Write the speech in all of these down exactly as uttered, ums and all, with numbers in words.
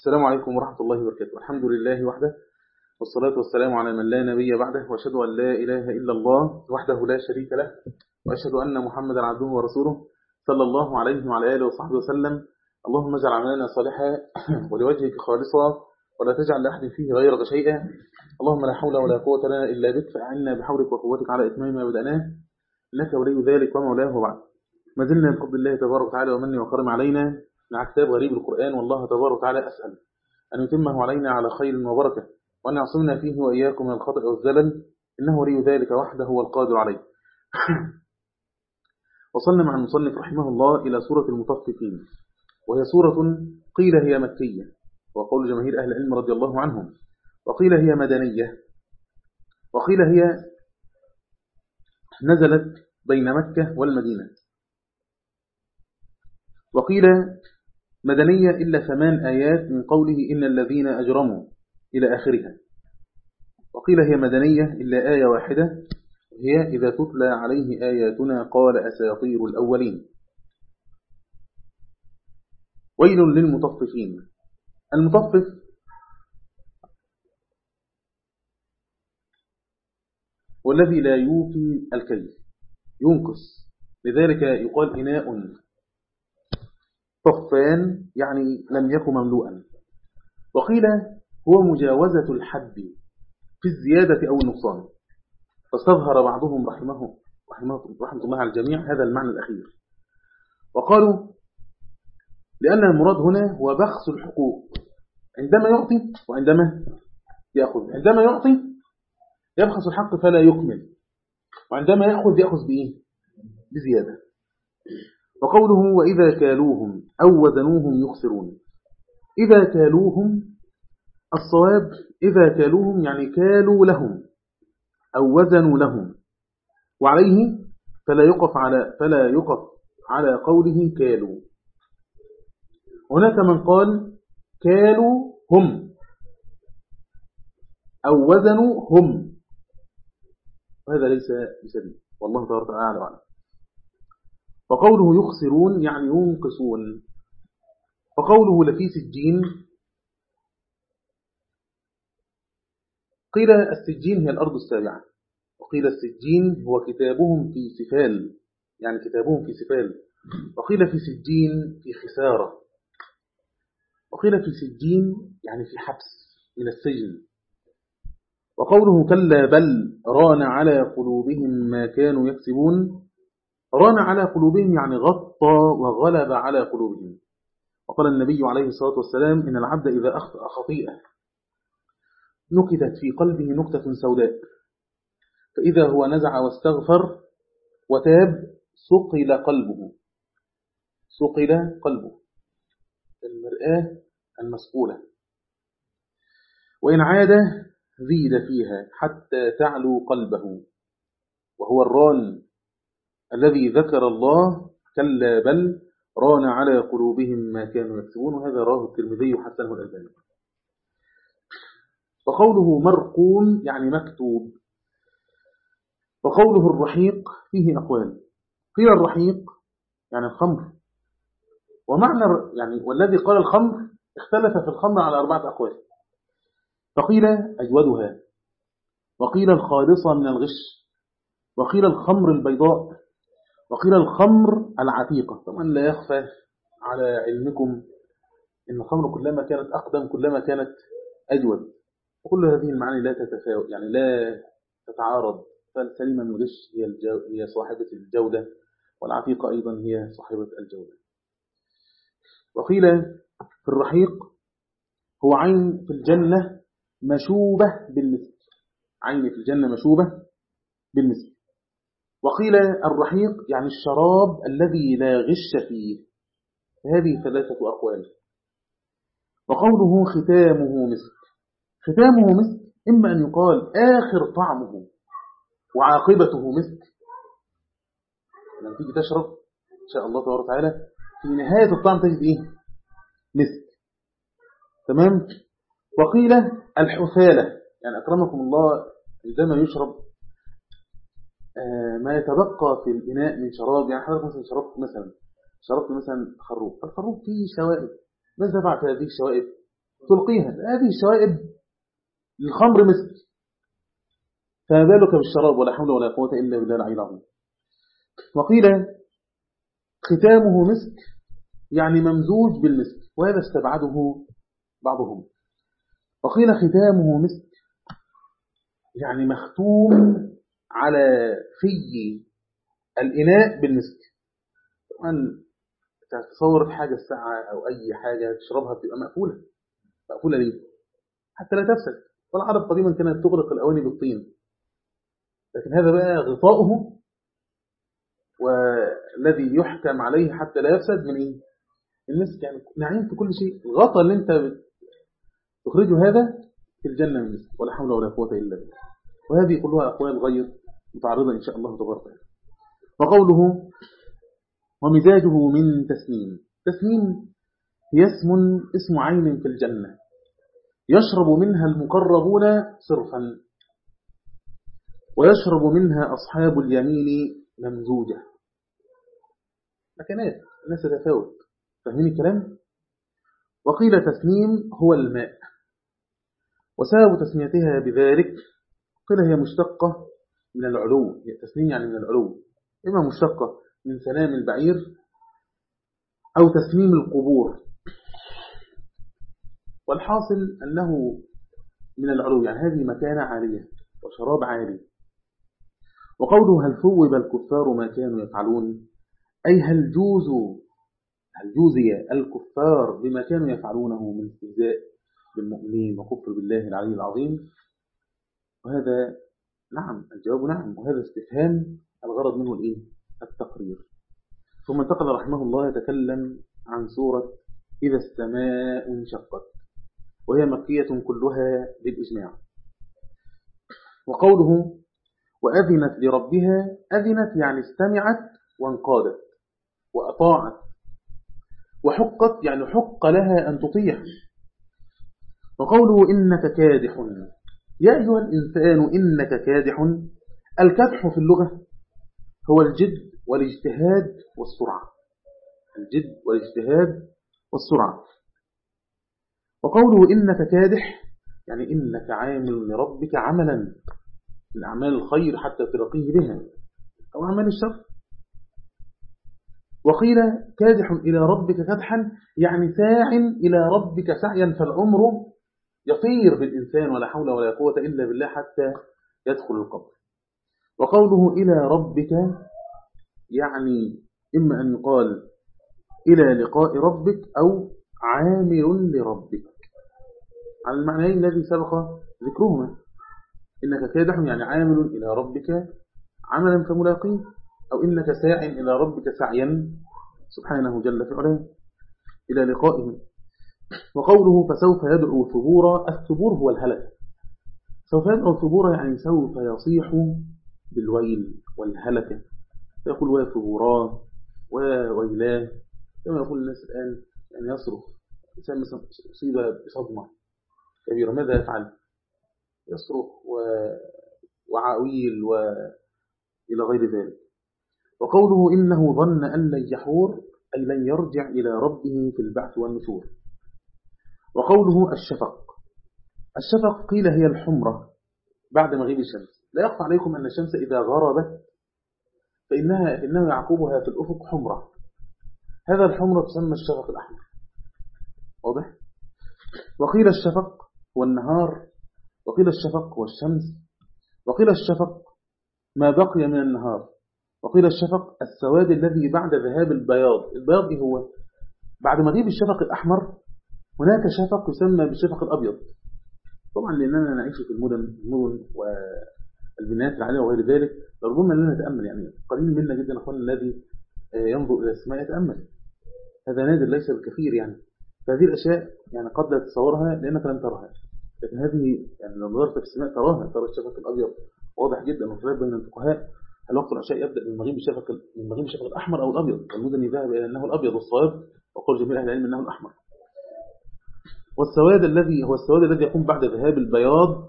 السلام عليكم ورحمة الله وبركاته. الحمد لله وحده، والصلاة والسلام على من لا نبي بعده، وأشهد أن لا إله إلا الله وحده لا شريك له، وأشهد أن محمدا عبده ورسوله صلى الله عليه وعلى آله وصحبه وسلم. اللهم اجعل عملنا صالحا ولوجهك خالصا، ولا تجعل لأحد فيه غيرك شيئا. اللهم لا حول ولا قوة لنا إلا بك، فأعنا بحولك وقوتك على إتمام ما بدأناه، إنك ولي ذلك ومولاه. وبعد، ما زلنا بفضل الله تبارك وتعالى ومنه وكرم علينا مع كتاب غريب القرآن، والله تبارك وتعالى أسأل أن يتمه علينا على خير وبركة، وأن يعصمنا فيه وإياكم من الخطأ والزلل، إنه ولي ذلك وحده هو القادر عليه. وصلنا مع المصنف رحمه الله إلى سورة المطففين، وهي سورة قيل هي مكية، وقول جماهير أهل العلم رضي الله عنهم، وقيل هي مدنية، وقيل هي نزلت بين مكة والمدينة، وقيل مدنية إلا ثمان آيات من قوله إن الذين أجرموا إلى آخرها، وقيل هي مدنية إلا آية واحدة، هي إذا تتلى عليه آياتنا قال أساطير الأولين. ويل للمطففين. المطفف والذي لا يوفي الكيل، ينقص، لذلك يقال إناء طفان، يعني لم يكن مملوءا. وقيل هو مجاوزة الحد في الزيادة أو النقصان، فاستظهر بعضهم رحمه رحمه رحمة الله على الجميع هذا المعنى الأخير، وقالوا لأن المراد هنا هو بخس الحقوق، عندما يعطي وعندما يأخذ. عندما يعطي يبخس الحق فلا يكمل، وعندما يأخذ يأخذ بإيه؟ بزيادة. وقوله وإذا كالوهم أو وزنوهم يخسرون. إذا كالوهم، الصواب إذا كالوهم يعني كالوا لهم أو وزنوا لهم، وعليه فلا يقف على فلا يقف على قوله كالوا. هناك من قال كالوا هم أو وزنوا هم، وهذا ليس بسبيل، والله تبارك وتعالى أعلم. وقوله يخسرون يعني ينقصون. وقوله لفي سجين، قيل السجين هي الأرض السابعة، وقيل السجين هو كتابهم في سفال، يعني كتابهم في سفال. وقيل في سجين في خسارة، وقيل في سجين يعني في حبس من السجن. وقوله كلا بل ران على قلوبهم ما كانوا يكسبون. ران على قلوبهم يعني غطى وغلب على قلوبهم. وقال النبي عليه الصلاة والسلام إن العبد إذا أخطأ خطيئة نكتت في قلبه نكتة سوداء، فإذا هو نزع واستغفر وتاب سقل قلبه. سقل قلبه، المرآة المسقولة. وإن عاد زيد فيها حتى تعلو قلبه، وهو الران الذي ذكر الله كلا بل ران على قلوبهم ما كانوا يكسبون، وهذا راه الترمذي وحسنه الألباني. وقوله مرقوم يعني مكتوب. وقوله الرحيق فيه أقوال، قيل الرحيق يعني الخمر، ومعنى يعني والذي قال الخمر اختلف في الخمر على أربعة أقوال، فقيل أجودها، وقيل الخالصة من الغش، وقيل الخمر البيضاء، وقيل الخمر العتيقة. طبعا لا يخفى على علمكم إن الخمر كلما كانت أقدم كلما كانت أجود، وكل هذه المعاني لا تتفاوت، يعني لا تتعارض، فالسليمة من الغش هي, الجو... هي صاحبة الجودة، والعتيقة أيضا هي صاحبة الجودة. وقيل في الرحيق هو عين في الجنة مشوبة بالمسك، عين في الجنة مشوبة بالمسك. وقيل الرحيق يعني الشراب الذي لا غش فيه. هذه ثلاثة أقوال. وقوله ختامه مسك. ختامه مسك إما أن يقال آخر طعمه وعاقبته مسك، لما تيجي تشرب إن شاء الله تبارك وتعالى في نهاية الطعم تجد إيه؟ مسك. تمام. وقيل الحثالة، يعني أكرمكم الله عندما يشرب آه ما يتبقى في الإناء من شراب، يعني حضرتك مثلا شربت مثلا شربت مثلا خروب، الخروب فيه شوائب، ماذا بعد هذه الشوائب؟ تلقيها. هذه الشوائب للخمر مسك، فما بالك بالشراب؟ ولا حول ولا قوة إلا بالله العلي العظيم. وقيل ختامه مسك يعني ممزوج بالمسك، وهذا استبعده بعضهم. وقيل ختامه مسك يعني مختوم على في الإناء بالمسك. طبعا تتصور في حاجة الساعة أو أي حاجة تشربها بتبقى مقفولة. مقفولة ليه؟ حتى لا تفسد. والعرب قديما كانت تغرق الأواني بالطين، لكن هذا بقى غطاؤه والذي يحكم عليه حتى لا يفسد من إيه؟ المسك. يعني نعيم في كل شيء. الغطاء اللي أنت تخرجه هذا في الجنة من المسك، ولا حول ولا قوة إلا بالله. وهذه كلها أقوال غير متعرضة إن شاء الله تبارك وتعالى. وقوله ومزاجه من تسنيم. تسنيم هي اسم اسم عين في الجنة يشرب منها المقربون صرفا، ويشرب منها أصحاب اليمين ممزوجة. مكانات الناس تتفاوت. فاهمين الكلام؟ وقيل تسنيم هو الماء، وسبب تسميتها بذلك قيل هي مشتقة من العلو. هي تسنيم يعني من العلو، إما مشتقة من سنام البعير أو تسنيم القبور. والحاصل أنه من العلو، يعني هذه مكانة عالية وشراب عالي. وقوله هل ثوب الكفار ما كانوا يفعلون، أي هل جوزوا هل جوزي الكفار بما كانوا يفعلونه من استهزاء بالمؤمنين وكفر بالله العلي العظيم. وهذا نعم، الجواب نعم، وهذا استفهام الغرض منه الإيه؟ التقرير. ثم انتقل رحمه الله يتكلم عن سورة إذا السماء انشقت، وهي مكية كلها بالإجماع. وقوله وأذنت لربها، أذنت يعني استمعت وانقادت وأطاعت، وحقت يعني حق لها أن تطيع. وقوله إنك كادح، يا أيها الإنسان إنك كادح. الكدح في اللغة هو الجد والاجتهاد والسرعة. الجد والاجتهاد والسرعة. وقوله إنك كادح يعني إنك عامل لربك عملا من أعمال الخير حتى ترقيه بها، أو أعمال الشر. وقيل كادح إلى ربك كدحا يعني ساع إلى ربك سعيا، فالعمر يطير بالإنسان ولا حول ولا قوة إلا بالله حتى يدخل القبر. وقوله إلى ربك يعني إما أن يقال إلى لقاء ربك أو عامل لربك، على المعنيين الذي سبق ذكرهما. إنك كادح يعني عامل إلى ربك عملا فملاقيه، أو إنك ساع إلى ربك سعيا سبحانه جل في علاه إلى لقائه. وقوله فسوف يدعو ثبورا، الثبور هو الهلك. سوف يدعو ثبورا يعني سوف يصيح بالويل والهلكة، فيقول وثبورا وويلاه، كما يقول الناس الآن، يعني يصرخ إنسان أصيب بصدمة كبيرة ماذا يفعل؟ يصرخ و... وعويل وإلى غير ذلك. وقوله إنه ظن أن لن يحور أي لن يرجع إلى ربه في البعث والنشور. وقوله الشفق، الشفق قيل هي الحمرة بعد مغيب الشمس. لا يخفى عليكم أن الشمس إذا غربت فإنها إنه يعقبها في الأفق حمرة، هذا الحمرة تسمى الشفق الأحمر. واضح؟ وقيل الشفق هو النهار، وقيل الشفق هو الشمس، وقيل الشفق ما بقي من النهار، وقيل الشفق السواد الذي بعد ذهاب البياض. البياض إيه هو؟ بعد مغيب الشفق الأحمر هناك شفق يسمى بالشفق الأبيض. طبعا لأننا نعيش في المدن المدن والبنايات العالية وغير ذلك، ربما لنا نتأمل، يعني قليل منا جدا أخوان الذي ينظر إلى السماء يتأمل، هذا نادر ليس بالكثير. يعني فهذه الأشياء يعني قد لا تتصورها لأنك لن تراها، لكن هذه يعني لو نظرت في السماء تراها، ترى الشفق الأبيض واضح جدا. والخلاف بين الفقهاء هل وقت العشاء يبدأ من مغيب الشفق من مغيب الشفق الأحمر أو الأبيض؟ والمدني ذهب إلى أنه الأبيض، والصواب وقول جميع أهل العلم أنه الأحمر. والسواد الذي هو السواد الذي يقوم بعد ذهاب البياض،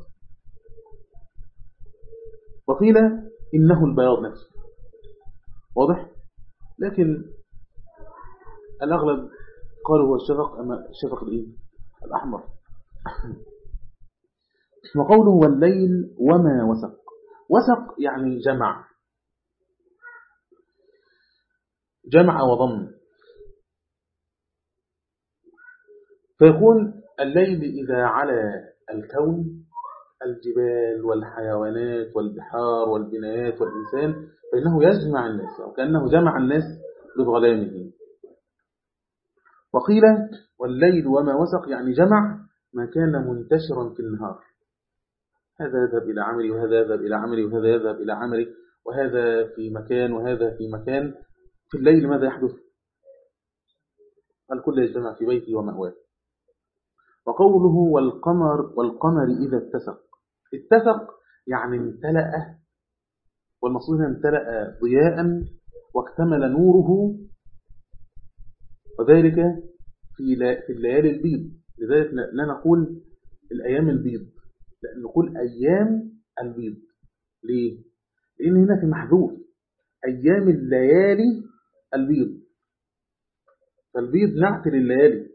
وقيل إنه البياض نفسه. واضح؟ لكن الأغلب قالوا هو الشفق أما الشفق الإيه؟ الأحمر. وقوله والليل وما وسق. وسق يعني جمع، جمع وضم. فيكون الليل إذا على الكون، الجبال والحيوانات والبحار والبنايات والإنسان، فإنه يجمع الناس، أو كأنه جمع الناس بظلامه. وقيل والليل وما وسق يعني جمع ما كان منتشرا في النهار، هذا يذهب إلى عملي وهذا يذهب إلى عملي وهذا يذهب إلى عملي، وهذا في مكان وهذا في مكان. في الليل ماذا يحدث؟ الكل يجتمع في بيته ومأواه. وقوله والقمر والقمر إذا اتسق. اتسق يعني امتلأ، والمقصود امتلأ ضياء واكتمل نوره، وذلك في في الليالي البيض. لذلك لا نقول الأيام البيض، لا نقول أيام البيض. ليه؟ لأن هنا في محذوف أيام الليالي البيض، فالبيض نعت لليالي،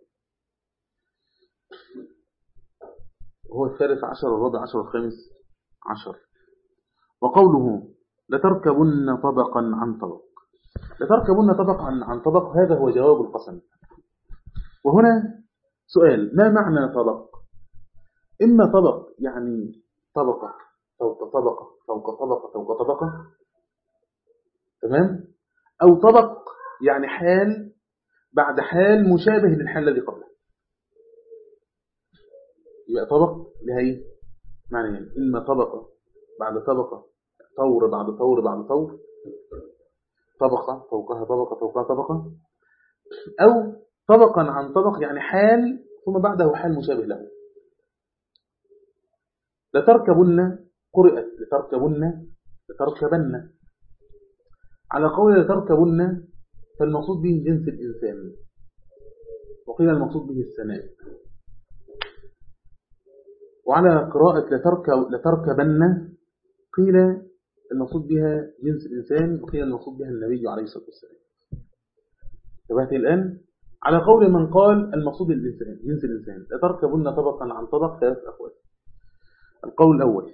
هو الثالث عشر الرابع عشر الخامس عشر. وقوله لتركبن طبقا عن طبق. لتركبن طبقا عن طبق، هذا هو جواب القسم. وهنا سؤال، ما معنى طبق؟ إما طبق يعني طبقة فوق طبقة فوق طبقة فوق طبقة، تمام؟ أو طبق يعني حال بعد حال مشابه للحال الذي قبله. يبقى طبق لها ايه معنى يعني إما طبقة بعد طبقة، طور بعد طور بعد طور، طبقة فوقها طبقة فوقها طبقة، أو طبقا عن طبق يعني حال ثم بعده حال مشابه له. لتركبن قرئت لتركبن لتركبن. على قول لتركبن فالمقصود به جنس الإنسان، وقيل المقصود به السماء. وعلى قراءة لتركب لتركبن قيل المقصود بها جنس الإنسان، وقيل المقصود بها النبي عليه الصلاة والسلام. انتبهت الآن؟ على قول من قال المقصود الإنسان جنس الإنسان، لتركبن طبقا عن طبق، ثلاث أقوال. القول الأول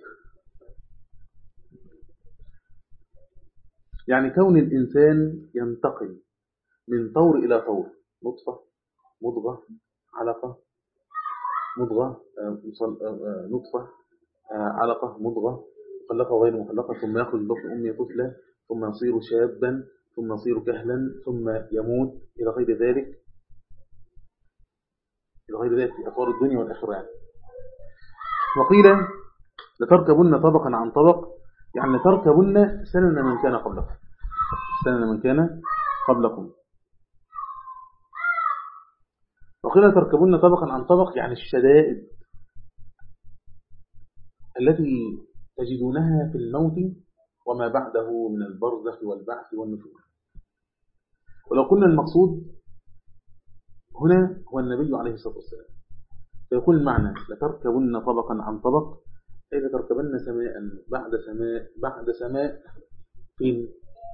يعني كون الإنسان ينتقل من طور إلى طور، نطفة مضغة علقة مضغة نطفة علقة مضغة مخلقة وغير مخلقة، ثم يخرج من بطن أمه طفلا، ثم يصير شابا، ثم يصير كهلا، ثم يموت، إلى غير ذلك إلى غير ذلك في أطوار الدنيا والآخرة يعني. وقيل لتركبن طبقا عن طبق يعني لتركبن سنن من كان قبلكم، سنن من كان قبلكم. وقيل تركبن طبقا عن طبق يعني الشدائد التي تجدونها في الموت وما بعده من البرزخ والبعث والنشور. ولو كنا المقصود هنا هو النبي عليه الصلاة والسلام، فيكون المعنى لتركبن طبقا عن طبق أي لتركبن سماء بعد سماء بعد سماء في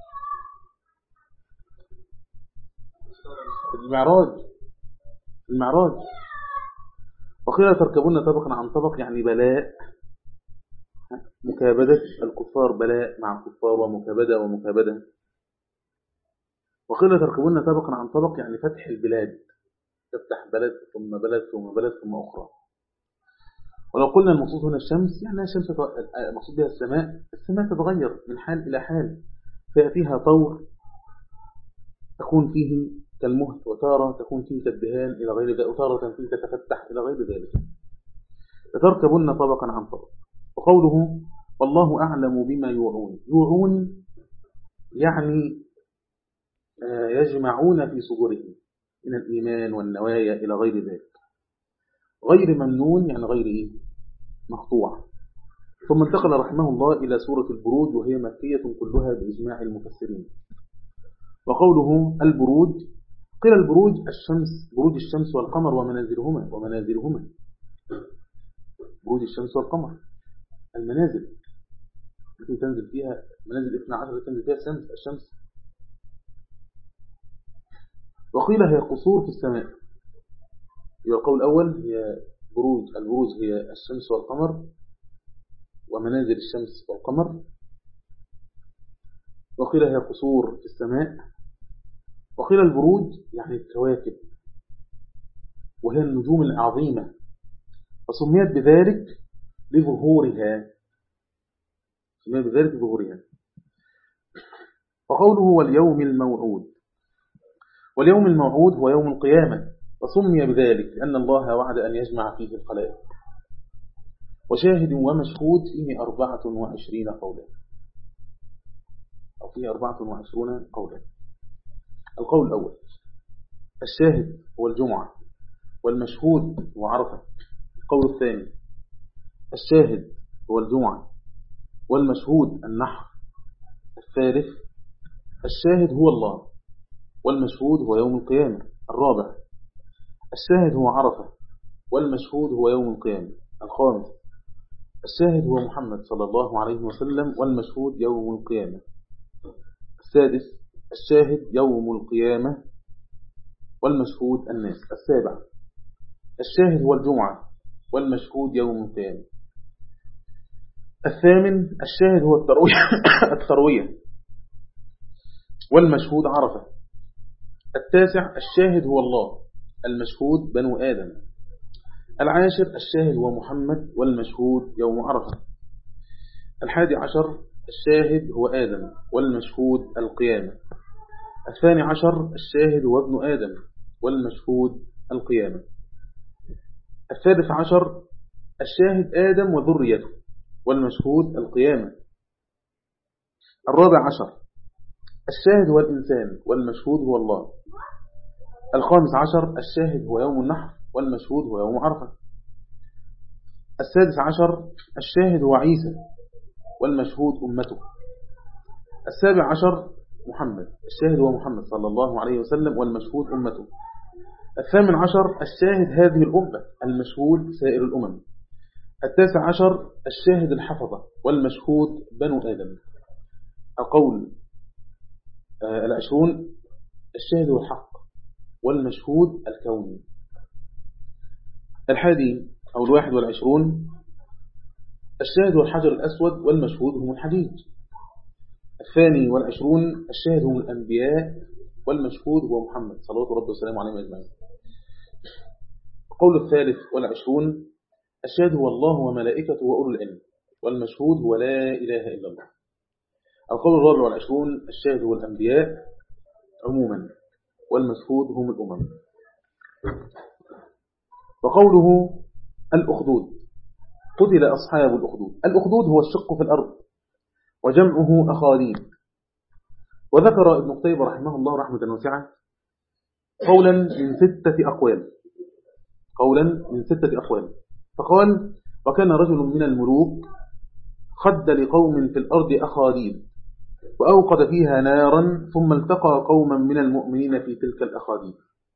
المعراج المعراج. وقيل تركبن طبقا عن طبق يعني بلاء، مكابدة الكفار، بلاء مع الكفار ومكابدة ومكابدة. وقيل تركبن طبقا عن طبق يعني فتح البلاد، تفتح بلد ثم بلد ثم بلد ثم أخرى. ولو قلنا المقصود هنا الشمس يعني الشمس المقصود بها السماء، السماء تتغير من حال إلى حال، فيها طور تكون فيه كالمهد، وتارة تكون فيه كالدهان إلى غير ذلك، وتارة فيه تتفتح إلى غير ذلك. لتركبن طبقا عن طبق. وقوله والله أعلم بما يوعون. يوعون يعني يجمعون في صدورهم من الإيمان والنوايا إلى غير ذلك. غير ممنون يعني غير إيه؟ مقطوع. ثم انتقل رحمه الله إلى سورة البروج، وهي مكية كلها بإجماع المفسرين. وقوله البروج قيل البروج الشمس، بروج الشمس والقمر ومنازلهما ومنازلهما بروج الشمس والقمر المنازل التي تنزل فيها، منازل اثنا عشر تنزل فيها الشمس الشمس وقيل هي قصور في السماء. يبقى القول الأول هي بروج البروج البروج هي الشمس والقمر ومنازل الشمس والقمر، وقيل هي قصور في السماء، وقيل البروج يعني الكواكب وهي النجوم العظيمة، فسميت بذلك لظهورها، سميت بذلك لظهورها. وقوله واليوم الموعود، واليوم الموعود هو يوم القيامة، وسمي بذلك لأن الله وعد أن يجمع فيه الخلائق. وشاهد ومشهود فيه أربعة وعشرين قولا، أو فيه أربعة وعشرون قولا. القول الأول: الشاهد هو الجمعة، والمشهود هو عرفة. القول الثاني: الشاهد هو الجمعة، والمشهود النحر. الثالث: الشاهد هو الله، والمشهود هو يوم القيامة. الرابع: الشاهد هو عرفة، والمشهود هو يوم القيامة. الخامس: الشاهد هو محمد صلى الله عليه وسلم، والمشهود يوم القيامة. السادس: الشاهد يوم القيامة، والمشهود الناس. السابع: الشاهد هو الجمعة، والمشهود يوم القيامة. الثامن: الشاهد هو التروية، والمشهود عرفة. التاسع: الشاهد هو الله، المشهود بنو آدم. العاشر: الشاهد هو محمد، والمشهود يوم عرفة. الحادي عشر: الشاهد هو آدم، والمشهود القيامة. الثاني عشر: الشاهد هو ابن آدم، والمشهود القيامة. الثالث عشر: الشاهد آدم وذريته، والمشهود القيامة. الرابع عشر: الشاهد هو الإنسان، والمشهود هو الله. الخامس عشر: الشاهد هو يوم النحر، والمشهود هو يوم عرفة. السادس عشر: الشاهد هو عيسى، والمشهود أمته. السابع عشر: محمد، الشاهد هو محمد صلى الله عليه وسلم، والمشهود أمته. الثامن عشر: الشاهد هذه الأمة، المشهود سائر الأمم. التاسع عشر: الشاهد الحفظة، والمشهود بنو آدم. القول آه العشرون: الشاهد هو الحق، والمشهود الكون. الحادي أو الواحد والعشرون: الشاهد هو الحجر الأسود، والمشهود هم الحديد. الثاني والعشرون: الشاهد هم الأنبياء، والمشهود هو محمد صلى الله عليه وسلم عليه أجمعين. القول الثالث والعشرون: الشاهد هو الله وملائكته وأولو العلم، والمشهود هو لا إله إلا الله. القول الرابع والعشرون: الشاهد هو الأنبياء عموما، والمشهود هم الأمم. وقوله الأخدود: قتل أصحاب الأخدود. الأخدود هو الشق في الأرض، وجمعه أخاديد. وذكر ابن قتيبة رحمه الله رحمة واسعة قولا من ستة أقوال، قولا من ستة أقوال. فقال: وكان رجل من الملوك خد لقوم في الأرض أخاديد، وأوقد فيها نارا، ثم التقى قوما من المؤمنين في تلك الأخاديد.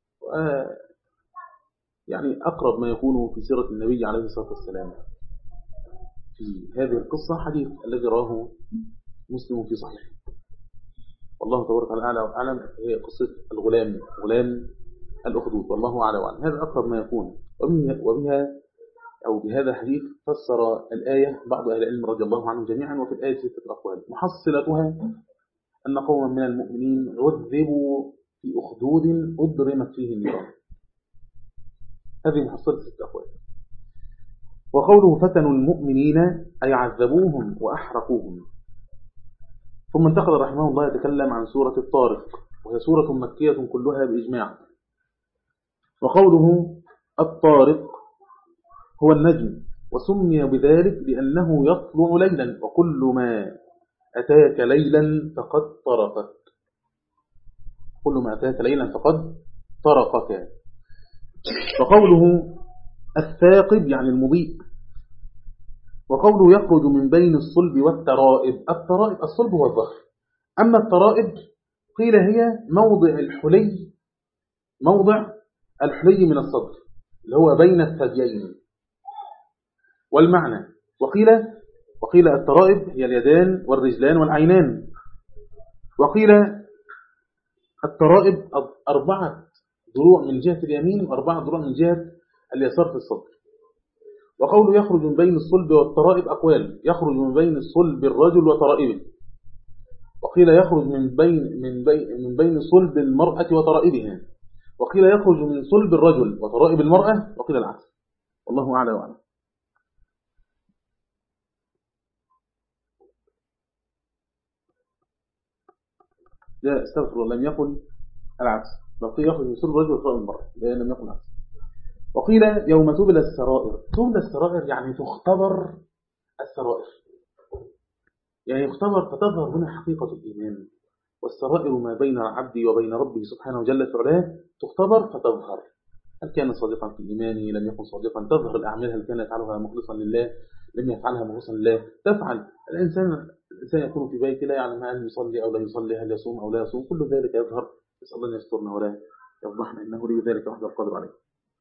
يعني أقرب ما يكون في سيرة النبي عليه الصلاة والسلام في هذه القصة حديث الذي راه مسلم في صحيح. والله تبارك وتعالى وأعلم. هي قصة الغلام، غلام الأخدود، والله أعلم وأعلم. هذا أقرب ما يكون. وبها أو بهذا الحديث فسر الآية بعض أهل العلم رضي الله عنهم جميعا. وفي الآية ستة أقوال، محصلتها أن قوما من المؤمنين عذبوا في أخدود أضرمت فيه النيران. هذه محصلة ستة أقوال. وقوله فتنوا المؤمنين أي عذبوهم وأحرقوهم. ثم انتقل رحمه الله يتكلم عن سورة الطارق، وهي سورة مكية كلها بإجماع. وقوله الطارق هو النجم، وسمي بذلك لأنه يطلع ليلا، وكل ما أتاك ليلا فقد طرقك، كل ما أتاك ليلا فقد طرقك. وقوله الثاقب يعني المضيء. وقوله يخرج من بين الصلب والترائب. الترائب الصلب هو الظهر، أما الترائب قيل هي موضع الحلي، موضع الحلي من الصدر اللي هو بين الثديين. والمعنى وقيل وقيل الترائب هي اليدان والرجلان والعينان. وقيل الترائب أربعة ضلوع من جهة اليمين وأربعة ضلوع من جهة اليسار في الصدر. وقوله يخرج من بين الصلب والترائب أقوال، يخرج من بين الصلب الرجل وترائبه، وقيل يخرج من بين من بين من بين صلب المرأة وترائبها، وقيل يخرج من صلب الرجل وترائب المرأة، وقيل العكس. والله أعلى وأعلم. لا استغفر الله، لم يقل العكس، وقيل يخرج من صلب الرجل وترائب المرأة، لا لم يقل العكس. وقيل يوم تبلى السرائر، تبلى السرائر يعني تختبر السرائر، يعني يختبر فتظهر هنا حقيقة الإيمان، والسرائر ما بين العبد وبين ربه سبحانه وجل في علاه تختبر فتظهر، هل كان صادقا في إيمانه، لم يكن صادقا، تظهر الأعمال، هل كان يفعلها مخلصا لله، لم يفعلها مخلصا لله، تفعل الإنسان الإنسان يكون في بيته لا يعلم هل يصلي أو لا يصلي، هل يصوم أو لا يصوم، كل ذلك يظهر، نسأل الله أن يسترنا ولا يفضحنا إنه لي ذلك وحده القادر عليه.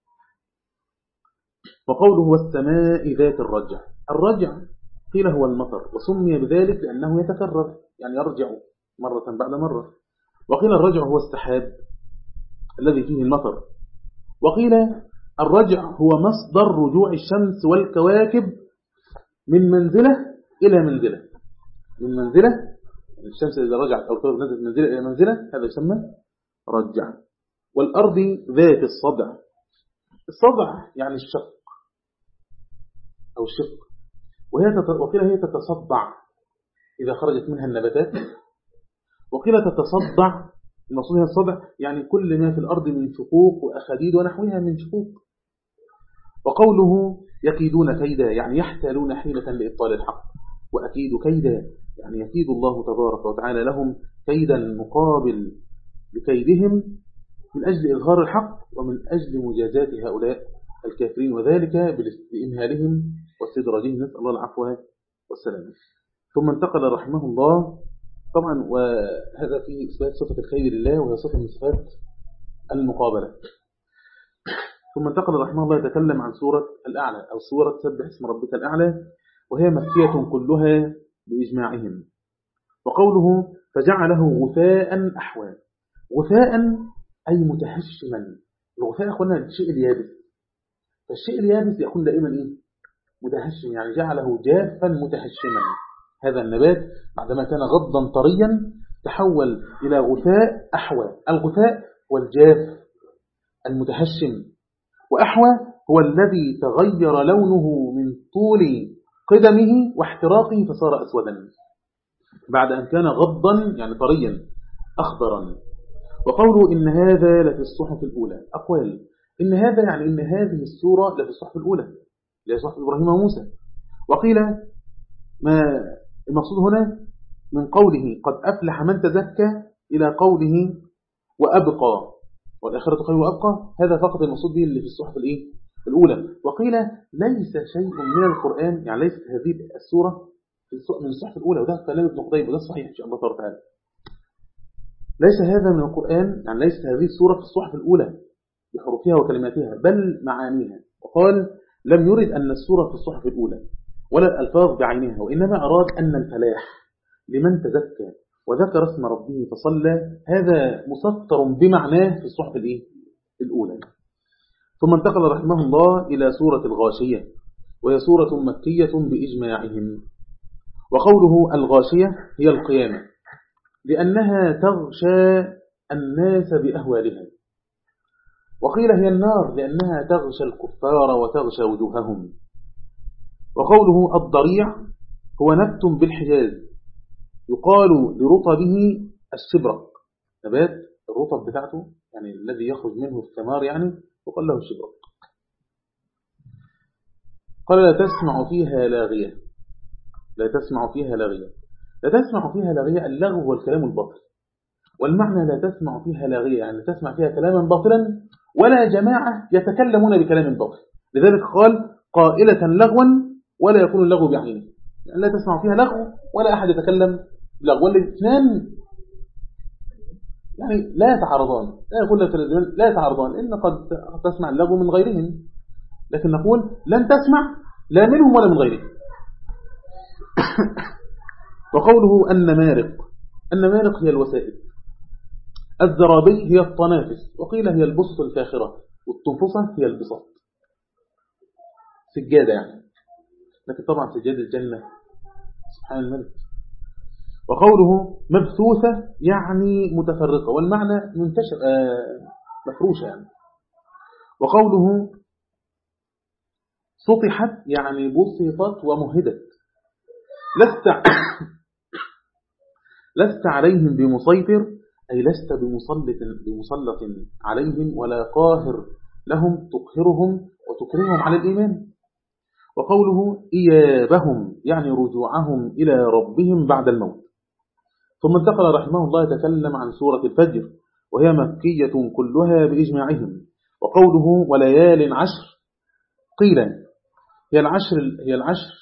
وقوله والسماء ذات الرجع، الرجع قيل هو المطر، وسمي بذلك لأنه يتكرر، يعني يرجع مرة بعد مرة، وقيل الرجع هو السحاب الذي فيه المطر، وقيل الرجع هو مصدر رجوع الشمس والكواكب من منزلة إلى منزلة، من منزلة الشمس إذا رجعت أو الكواكب نزلت من منزلة إلى منزلة، هذا يسمى رجع. والأرض ذات الصدع، الصدع يعني الشق أو الشق، وهي وقيل هي تتصدع إذا خرجت منها النباتات، وقيل تتصدع، المقصود هي الصدع يعني كل ما في الأرض من شقوق وأخديد ونحوها من شقوق. وقوله يكيدون كيدا يعني يحتالون حيلة لإبطال الحق، وأكيد كيدا يعني يكيد الله تبارك وتعالى لهم كيدا مقابل لكيدهم من أجل إظهار الحق ومن أجل مجازات هؤلاء الكافرين، وذلك بإمهالهم واستدراجهم، نسأل الله العفو والسلام. ثم انتقل رحمه الله، طبعا وهذا فيه إثبات صفة الخير لله وهي صفة من صفات المقابلة. ثم انتقل رحمه الله يتكلم عن سورة الأعلى أو سورة سبح اسم ربك الأعلى، وهي مكية كلها بإجماعهم. وقوله فجعله غثاء أحوى، غثاء أي متهشما، الغثاء أخونا الشيء اليابس، فالشيء اليابس يكون دائما إيه؟ متهشم، يعني جعله جافا متهشما، هذا النبات بعدما كان غضا طريا تحول إلى غثاء أحوى، الغثاء والجاف المتهشم، وأحوى هو الذي تغير لونه من طول قدمه واحتراقه فصار أسودا بعد أن كان غضا يعني طريا أخضرا. وقوله إن هذا لفي الصحف الأولى، أقوال إن هذا يعني إن هذه السورة لفي الصحف الأولى اللي هي صحف إبراهيم وموسى، وقيل ما المقصود هنا من قوله قد أفلح من تزكى إلى قوله وأبقى والآخرة خير وأبقى، هذا فقط المقصود به اللي في الصحف الإيه؟ الأولى. وقيل ليس شيء من القرآن، يعني ليست هذه السورة من الصحف الأولى، وده كلام ابن قتيبة وده صحيح إن شاء الله تعالى، ليس هذا من القرآن، يعني ليست هذه السورة في الصحف الأولى بحروفها وكلماتها بل معانيها. وقال لم يرد أن السورة في الصحف الأولى ولا الألفاظ بعينها، وإنما أراد أن الفلاح لمن تزكى وذكر اسم ربه فصلى هذا مسطر بمعناه في الصحف الإيه؟ الأولى. ثم انتقل رحمه الله إلى سورة الغاشية، وهي سورة مكية بإجماعهم. وقوله الغاشية هي القيامة لأنها تغشى الناس بأهوالها، وقيل هي النار لأنها تغشى الكفار وتغشى وجوههم. وقوله الضريع هو نبت بالحجاز يقال لرطبه الشبرق، نبات الرطب بتاعته يعني الذي يخرج منه الثمار يعني يقال له الشبرق. قال لا تسمع فيها لاغية، لا تسمع فيها لاغية، لا تسمع فيها لاغية، اللغو هو الكلام الباطل، والمعنى لا تسمع فيها لاغية يعني لا تسمع فيها كلاما باطلا ولا جماعة يتكلمون بكلام باطل، لذلك قال قائلة لغوا ولا يكون اللغو بعينه، يعني لا تسمع فيها لغو ولا أحد يتكلم لغو، والاثنان يعني لا يتعارضان، لا يقول لك لا يتعارضان، إن قد تسمع اللغو من غيرهم، لكن نقول لن تسمع لا منهم ولا من غيرهم. وقوله النمارق، النمارق هي الوسائد، الزرابي هي الطنافس، وقيل هي البسط الفاخرة، والتنفسة هي البساط. سجادة يعني، لكن طبعا سجادة الجنة سبحان الملك. وقوله مبثوثة يعني متفرقة، والمعنى منتشر آه مفروشة يعني. وقوله سطحت يعني بسطت ومهدت. لست لست عليهم بمسيطر، أي لست بمسلط بمسلط عليهم ولا قاهر لهم تقهرهم وتكرههم على الإيمان. وقوله إيابهم يعني رجوعهم إلى ربهم بعد الموت. ثم انتقل رحمه الله يتكلم عن سورة الفجر، وهي مكية كلها بإجماعهم. وقوله وليال عشر، قيل هي العشر هي العشر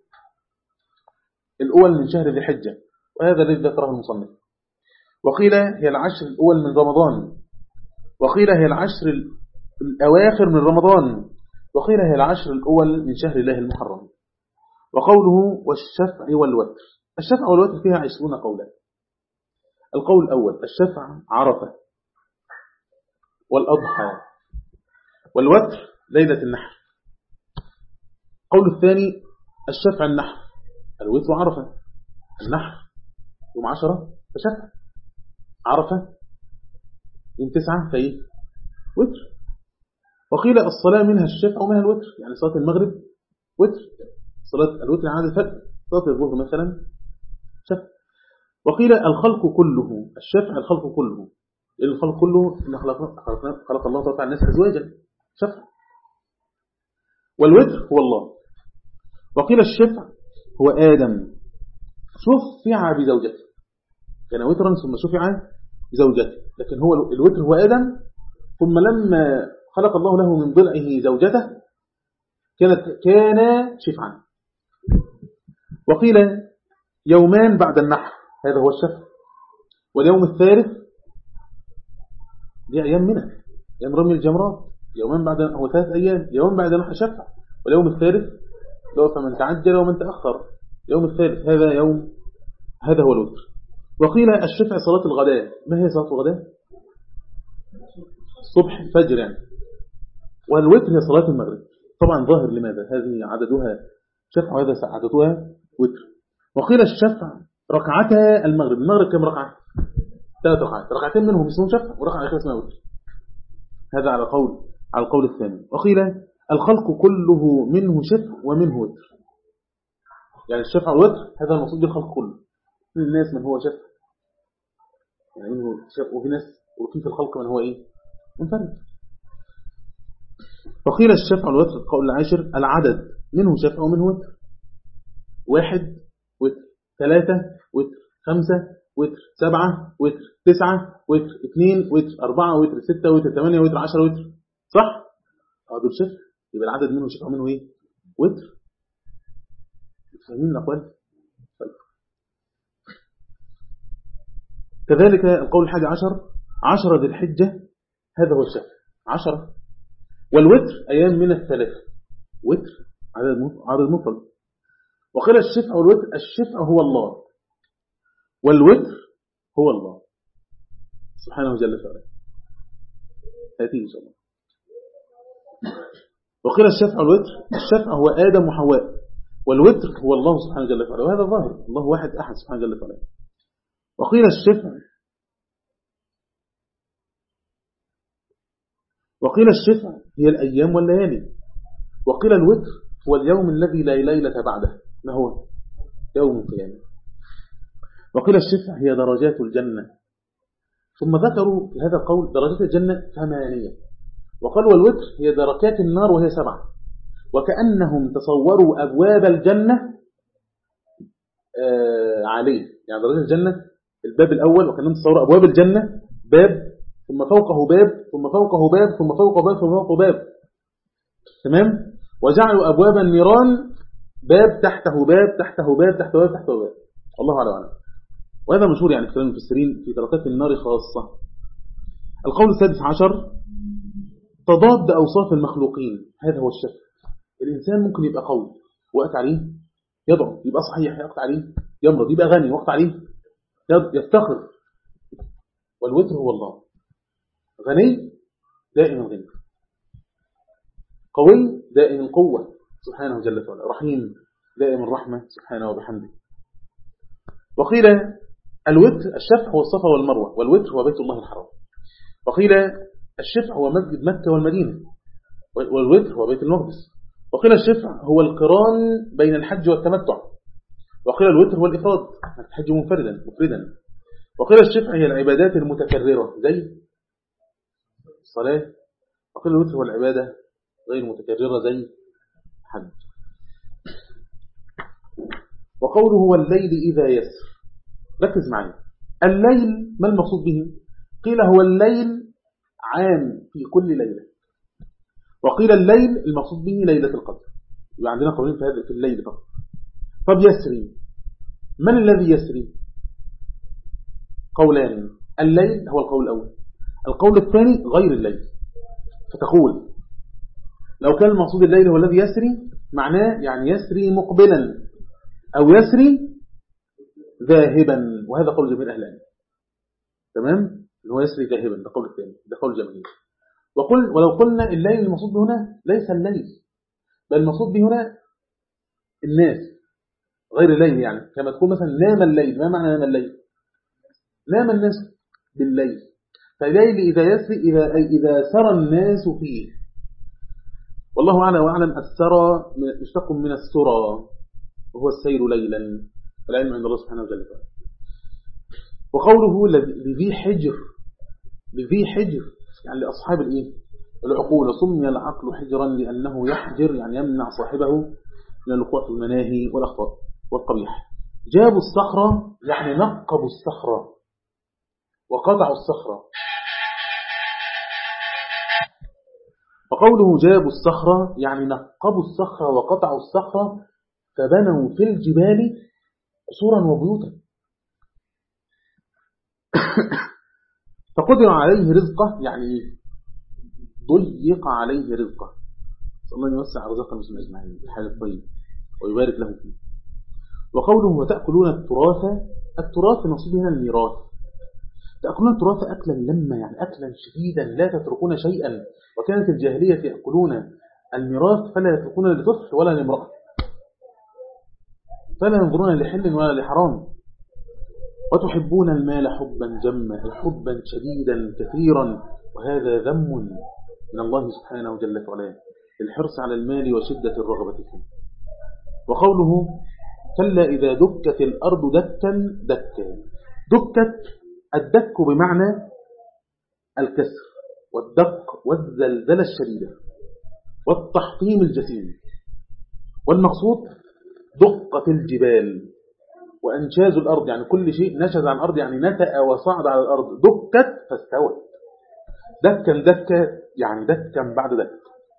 الأول من شهر ذي الحجة، وهذا الذي ذكره المصنف. وقيل هي العشر الأول من رمضان، وقيل هي العشر الأواخر من رمضان، وقيل هي العشر الأول من شهر الله المحرم. وقوله والشفع والوتر، الشفع والوتر فيها عشرون قولا. القول الأول الشفع عرفة والأضحى، والوتر ليلة النحر. القول الثاني الشفع النحر، الوتر عرفة، النحر يوم عشرة فشفع، عرفة يوم تسعة فإيه وتر. وقيل الصلاة منها الشفع ومنها الوتر، يعني صلاة المغرب وتر، صلاة الوتر عند الفجر، صلاة الظهر مثلا شفع. وقيل الخلق كله الشفع، الخلق كله، الخلق كله إن خلق, خلق الله تعالى الناس أزواجا شفع. والوتر هو الله. وقيل الشفع هو آدم شفع بزوجته، كان وترا ثم شفع بزوجته، لكن هو الوتر هو آدم، ثم لما خلق الله له من ضلعه زوجته كانت كان شفعا. وقيل يومان بعد النحر، هذا هو الشفع. واليوم الثالث دي أيام منى، أيام رمي الجمرات، يومان بعد هو ثلاث أيام، يوم بعد النحر شفع. واليوم الثالث لو فمن تعجل ومن تأخر، يوم الثالث هذا يوم هذا هو الوتر. وقيل الشفع صلاة الغداء. ما هي صلاة الغداء؟ الصبح الفجر يعني. والوتر هي صلاة المغرب. طبعا ظاهر لماذا هذه عددها شفع وهذا عددها وتر. وقيل الشفع ركعتا المغرب. المغرب كم ركعة؟ ثلاث ركعات، ركعتين منهم اسمهم شفع وركعة اخرى اسمها وتر. هذا على قول على القول الثاني. وقيل الخلق كله منه شفع ومنه وتر، يعني الشفع والوتر هذا المقصود بالخلق كله. من الناس من هو شفع يعني منه شفع، وفي ناس وفي في الخلق من هو ايه منفرد. وقيل الشفع والوتر القول العاشر العدد، منه شفع ومنه وتر. واحد وتر، ثلاثة وتر، خمسة وتر، سبعة وتر، تسعة وتر، اثنين وتر، أربعة وتر، ستة وتر، ثمانية وتر، عشرة وتر. صح؟ هذا الشفع يبقى العدد منه شفع ومنه ايه وتر. فاهمين الأقوال؟ كذلك القول الحادي عشر عشرة ذي الحجة، هذا هو الشفع عشرة. والوتر أيام من الثلاثة، وتر عدد مفرد. وقيل الشفع والوتر الشفع هو الله، والوتر هو الله سبحانه جل وعلا. هاتين إن شاء الله. وقيل الشفع والوتر الشفع هو آدم وحواء، والوتر هو الله سبحانه جل وعلا، وهذا ظاهر، الله واحد أحد سبحانه جل وعلا. وقيل الشفع وقيل الشفع هي الأيام والليالي. وقيل الوتر هو اليوم الذي لا ليلة بعده، ما هو يوم القيامة. وقيل الشفع هي درجات الجنة. ثم ذكروا في هذا القول درجات الجنة ثمانية. وقال والوتر هي دركات النار وهي سبعة، وكأنهم تصوروا أبواب الجنة آه عليه، يعني درجات الجنة الباب الأول، وكأنهم تصوروا أبواب الجنة باب ثم فوقه باب ثم فوقه باب ثم فوقه باب ثم فوقه باب، تمام. وجعلوا أبواب النيران باب تحته باب تحته باب تحته باب تحته باب، الله أعلم عنه. وهذا مشهور يعني في كلام المفسرين في دركات النار خاصة. القول السادس عشر تضاد أوصاف المخلوقين، هذا هو الشفع. الإنسان ممكن يبقى قوي وقت عليه يضعف، يبقى صحيح وقت عليه يمرض، يبقى غني وقت عليه يفتقر. والوتر هو الله، غني دائما غني، قوي دائما قوة، سبحانه جل وعلا، رحيم دائم الرحمة سبحانه وبحمده. وقيل الوتر الشفع هو الصفا والمروة، والوتر هو بيت الله الحرام. وقيل الشفع هو مسجد مكة والمدينة، والوتر هو بيت المقدس. وقيل الشفع هو القران بين الحج والتمتع. وقيل الوتر هو الإفراد، الحج منفردا مفردا. وقيل الشفع هي العبادات المتكررة زي الصلاة. وقيل الوتر هو العبادة غير المتكررة زي الحج. وقوله هو الليل إذا يسر، ركز معي. الليل ما المقصود به؟ قيل هو الليل عام في كل ليلة، وقيل الليل المقصود به ليلة القدر. يبقى عندنا قولين في هذا في الليل فقط. طب يسري، من الذي يسري؟ قولان، الليل هو القول الأول، القول الثاني غير الليل. فتقول لو كان المقصود الليل هو الذي يسري، معناه يعني يسري مقبلا أو يسري ذاهبا، وهذا قول جميع أهل العلم. تمام؟ هو يسري ذاهبا، ده قول الثاني، ده قول جميل. وقل ولو قلنا الليل المقصود هنا ليس الليل، بل المقصود به هنا الناس غير الليل. يعني كما تقول مثلا نام الليل، ما معنى نام الليل؟ نام الناس بالليل. فالليل إذا يسري إذا إذا سرى الناس فيه. والله أعلم وأعلم. السرى مشتق من السرى وهو السير ليلا، العلم عند الله سبحانه وتعالى. وقوله لذي حجر، لذي حجر يعني لأصحاب الإيه؟ العقول. سمي العقل حجرا لأنه يحجر يعني يمنع صاحبه من الوقوع في المناهي والأخطاء والقبيح. جابوا الصخرة يعني نقبوا الصخرة وقطعوا الصخرة. وقوله جابوا الصخرة يعني نقبوا الصخرة وقطعوا الصخرة، فبنوا في الجبال قصورا وبيوتا. فقدر عليه رزقه يعني ضيق عليه رزقه. صلى الله يوسع رزق المسلمين أجمعين بالحال الطيب ويبارك لهم فيه. وقوله وتأكلون التراث، التراث المقصود هنا الميراث. تأكلون التراث أكلا لما يعني أكلا شديدا لا تتركون شيئا. وكانت الجاهلية يأكلون الميراث فلا يتركون لطفل ولا لامرأة، فلا ينظرون لحل ولا لحرام. وتحبون المال حبا جما حبا شديدا كثيرا، وهذا ذم من الله سبحانه وجل وعلا الحرص على المال وشدة الرغبة فيه. وقوله كلا إذا دكت الأرض دكا دكا. دكت الدك بمعنى الكسر والدق والزلزلة الشديدة والتحطيم الجسيم، والمقصود دقة الجبال وأنشاز الأرض يعني كل شيء نشز عن الأرض يعني نتأ وصعد على الأرض. دكت فاستوت، دكا دكا يعني دكا بعد دك.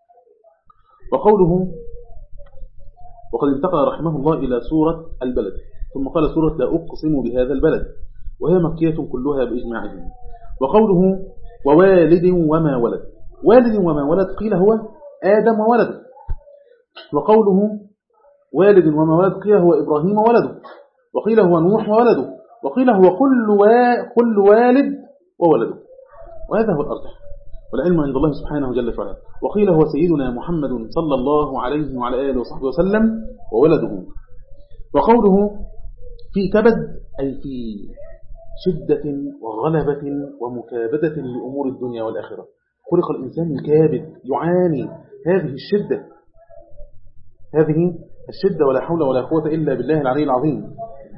وقوله وقد انتقل رحمه الله إلى سورة البلد، ثم قال سورة لا أقسم بهذا البلد، وهي مكية كلها بإجماعهم. وقوله ووالد وما ولد، والد وما ولد قيل هو آدم وولده. وقوله والد وما ولد قيل هو إبراهيم وولده، وقيل هو نوح وولده، وقيل هو كل, و... كل والد وولده، وهذا هو الأرجح والعلم عند الله سبحانه جل وعلا. وقيل هو سيدنا محمد صلى الله عليه وعلى آله وصحبه وسلم وولده. وقوله في كبد أي في شدة وغلبة ومكابدة لأمور الدنيا والآخرة. خلق الإنسان يكابد يعاني هذه الشدة، هذه الشدة ولا حول ولا قوة إلا بالله العلي العظيم.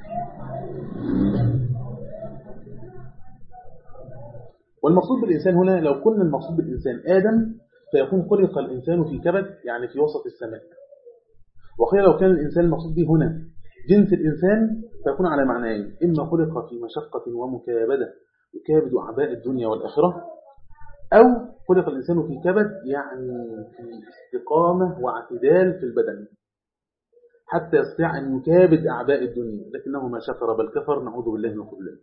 والمقصود بالإنسان هنا لو كنا المقصود بالإنسان آدم فيكون خلق الإنسان في كبد يعني في وسط السماء. وقيل لو كان الإنسان المقصود به هنا جنس الإنسان فيكون على معنيين، إما خلق في مشقة ومكابدة يكابد أعباء الدنيا والآخرة، أو خلق الإنسان في كبد يعني في استقامة واعتدال في البدن حتى يستطيع أن يكابد أعباء الدنيا، لكنه ما شكر بل كفر، نعوذ بالله من قبله.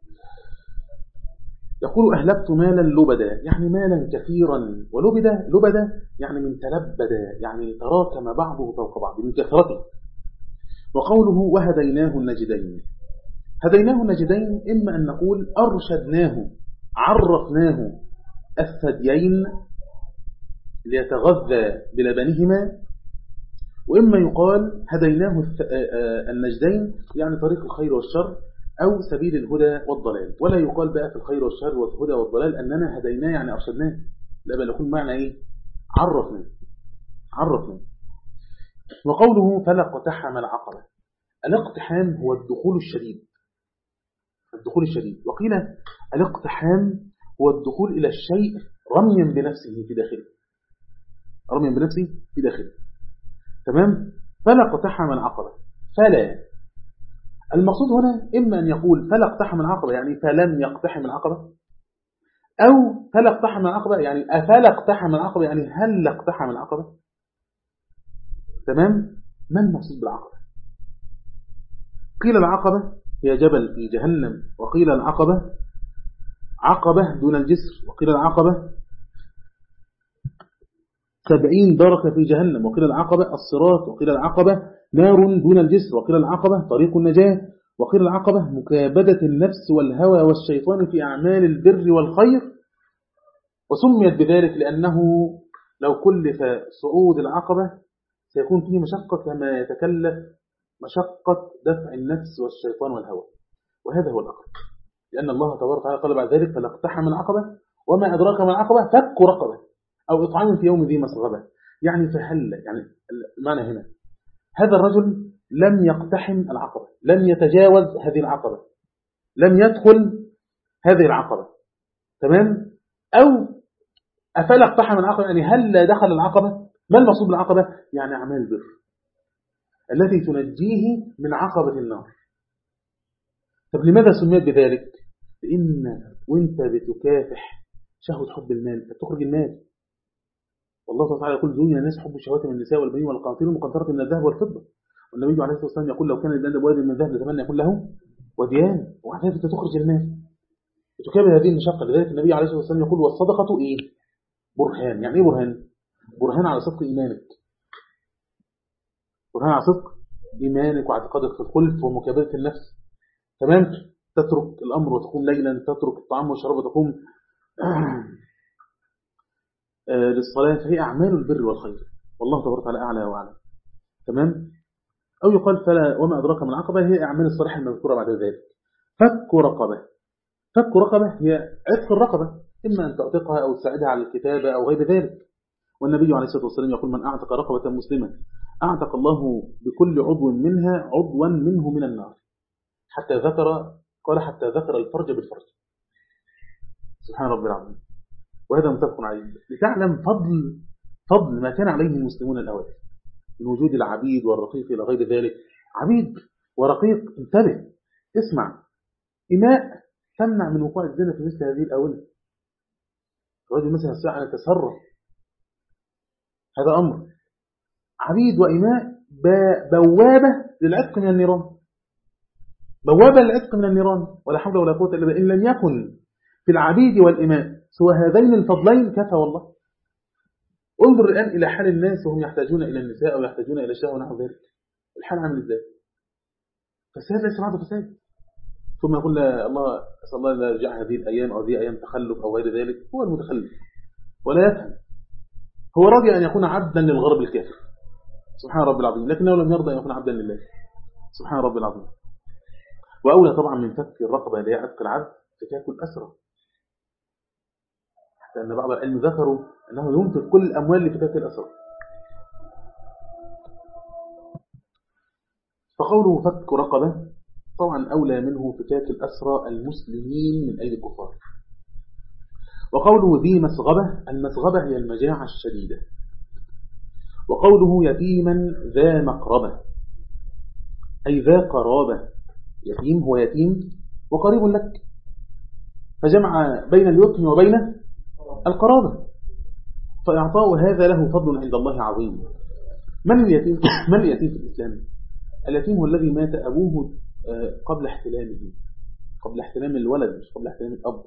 يقول أهلكت مالا لبدا يعني مالا كثيرا، ولبدا لبدا يعني من تلبدا يعني تراكم بعضه فوق بعض من كثرته. وقوله وهديناه النجدين، هديناه النجدين إما أن نقول أرشدناه عرفناه الثديين ليتغذى بلبنهما، وإما يقال هديناه النجدين، يعني طريق الخير والشر أو سبيل الهدى والضلال. ولا يقال بقى في الخير والشر والهدى والضلال أننا هديناه يعني أرشدناه، لا بل يكون معنى إيه؟ عرفنا عرفنا. وقوله فلا اقتحم العقبة، الاقتحام هو الدخول الشديد، الدخول الشديد. وقيل الاقتحام هو الدخول إلى الشيء رميا بنفسه في داخله، رميا بنفسه في داخله. تمام. فلا اقتحم العقبة، فلا المقصود هنا إما أن يقول فلا اقتحم العقبة يعني فلم يقتحم العقبة، أو فلا اقتحم العقبة يعني أفلا اقتحم العقبة يعني هل اقتحم العقبة. تمام. ما المقصود بالعقبة؟ قيل العقبة هي جبل في جهنم، وقيل العقبة عقبة دون الجسر، وقيل العقبة سبعين دركة في جهنم، وقيل العقبة الصراط، وقيل العقبة نار دون الجسر، وقيل العقبة طريق النجاة، وقيل العقبة مكابدة النفس والهوى والشيطان في أعمال البر والخير. وسميت بذلك لأنه لو كلف صعود العقبة سيكون فيه مشقة كما يتكلف مشقة دفع النفس والشيطان والهوى، وهذا هو الأقرب، لأن الله تبارك وتعالى قال بعد ذلك فلا اقتحم العقبة وما أدراك ما العقبة فك رقبة أو إطعام في يوم ذي مسغبة. يعني فهل يعني المعنى هنا هذا الرجل لم يقتحم العقبة، لم يتجاوز هذه العقبة، لم يدخل هذه العقبة. تمام. أو أفلا اقتحم العقبة يعني هل لا دخل العقبة. ما المقصود بالعقبة؟ يعني أعمال البر التي تنجيه من عقبة النار. طب لماذا سميت بذلك؟ لأن وانت بتكافح شهوة حب المال فتخرج المال، والله تعالى يقول زين الناس حب الشهوات من النساء والبنين والقناطير المقنطرة من الذهب والفضة، والنبي عليه الصلاة والسلام يقول لو كان الدين بواد من ذهب لتمنى يكون له وديان، وعلى ذلك تخرج المال وتكابد هذه المشقة. لذلك النبي عليه الصلاة والسلام يقول والصدقة إيه؟ برهان. يعني إيه برهان؟ برهان على صدق إيمانك، برهان على صدق إيمانك واعتقادك في الخلف ومكابدة النفس. تمام. تترك الأمر وتقوم ليلا، تترك الطعام والشراب وتقوم للصلاة، فهي أعمال البر والخير، والله تبارك وتعالى أعلى وأعلى. تمام. أو يقال فلا وما أدراك من العقبة هي أعمال الصالحة المذكورة بعد ذلك. فك رقبة، فك رقبة هي عتق الرقبة، إما أن تعتقها أو تساعدها على الكتابة أو غير ذلك. والنبي عليه الصلاة والسلام يقول من أعتق رقبة مسلمة أعتق الله بكل عضو منها عضوا منه من النار، حتى ذكر قال حتى ذكر الفرج بالفرج. سبحان ربي العظيم. وهذا متفق عليه لتعلم فضل فضل ما كان عليه المسلمون الأوائل من وجود العبيد والرقيق إلى غير ذلك. عبيد ورقيق، انتبه اسمع، إماء تمنع من وقوع الزنا في مثل هذه الأونة. الرجل مثلا الساعة يتسرع، هذا أمر. عبيد وإماء بوابة للعتق من النيران، بوابة للعتق من النيران، ولا حول ولا قوة إلا بالله. إن لم يكن في العبيد والإماء سوى هذين الفضلين كفى والله. انظر الآن إلى حال الناس وهم يحتاجون إلى النساء أو يحتاجون إلى الشهوة ونحو ذلك، الحال عامل إزاي؟ فساد ليس بعد فساد. ثم يقول الله أسأل الله لا يرجع هذه الأيام أو هذه أيام تخلف أو غير ذلك. هو المتخلف ولا يفهم، هو راضي أن يكون عبدا للغرب الكافر سبحان رب العظيم، لكنه لم يرضى أن يكون عبدا لله سبحان رب العظيم. وأولى طبعا من فك الرقبة اللي هي عتق العبد فكاك الأسرى، حتى أن بعض العلم ذكروا أنه ينفق كل الأموال لفكاك الأسرى. فقوله فك رقبة طبعا أولى منه فكاك الأسرى المسلمين من أيدي الكفار. وقوله ذي مسغبة، المسغبة هي المجاعة الشديدة. وقوله يتيما ذا مقربة أي ذا قرابة، يتيم هو يتيم وقريب لك، فجمع بين اليتم وبين القرابة، فإعطاء هذا له فضل عند الله عظيم. من اليتيم؟ من اليتيم في الإسلام؟ اليتيم هو الذي مات أبوه قبل احتلامه، قبل احتلام الولد مش قبل احتلام الأب،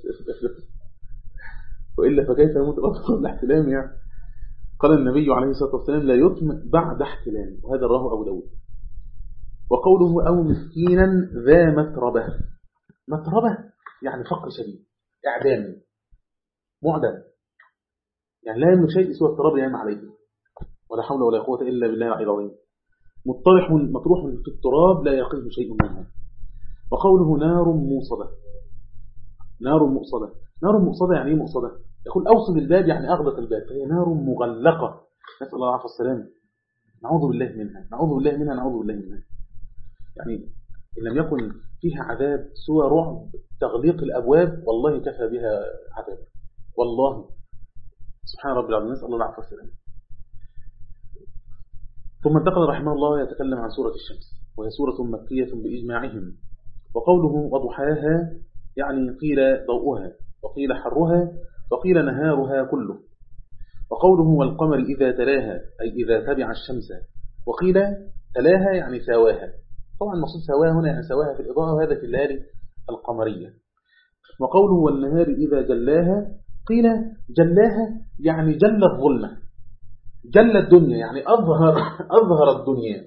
وإلا فكيف يموت الأب قبل احتلامه يعني. قال النبي عليه الصلاة والسلام لا يتم بعد احتلام، وهذا رواه أبو داود. وقوله أو مسكينا ذا متربة، متربة يعني فقر شديد، إعدام معدم، يعني لا يملك شيء سوى التراب ينام عليه. ولا حول ولا قوة إلا بالله العلي العظيم. مطرح مطروح في التراب لا يقل شيء منها. وقوله نار موصدة. نار مؤصدة. نار مؤصدة يعني ايه مؤصدة؟ يقول أوصد الباب يعني أغلق الباب، فهي نار مغلقة، نسأل الله العافية والسلام. نعوذ بالله منها، نعوذ بالله منها، نعوذ بالله منها. يعني إن لم يكن فيها عذاب سوى رعب تغليق الأبواب والله كفى بها عذاب، والله سبحان رب العالمين، نسأل الله العافية والسلام. ثم انتقل رحمه الله يتكلم عن سورة الشمس، وهي سورة مكية بإجماعهم. وقوله وضحاها يعني قيل ضوءها وقيل حرها وقيل نهارها كله. وقوله والقمر إذا تلاها أي إذا تبع الشمس، وقيل تلاها يعني سواها. طبعا المقصود سواها هنا يعني سواها في الإضاءة، وهذا في الليالي القمرية. وقوله والنهار إذا جلاها قيل جلاها يعني جل الظلمة، جل الدنيا يعني أظهر أظهر الدنيا.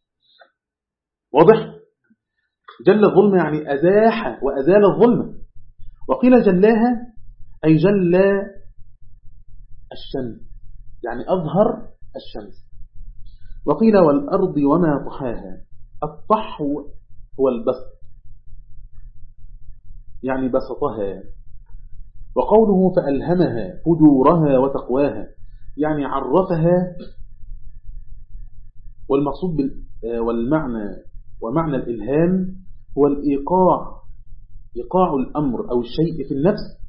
واضح؟ جل الظلمة يعني أزاح وأزال الظلمة. وقيل جلاها أي جل الشمس يعني أظهر الشمس. وقيل والأرض وما طحاها. الطحو هو البسط يعني بسطها. وقوله فألهمها فجورها وتقواها يعني عرفها. والمقصود والمعنى ومعنى الإلهام هو الإيقاع، إيقاع الأمر أو الشيء في النفس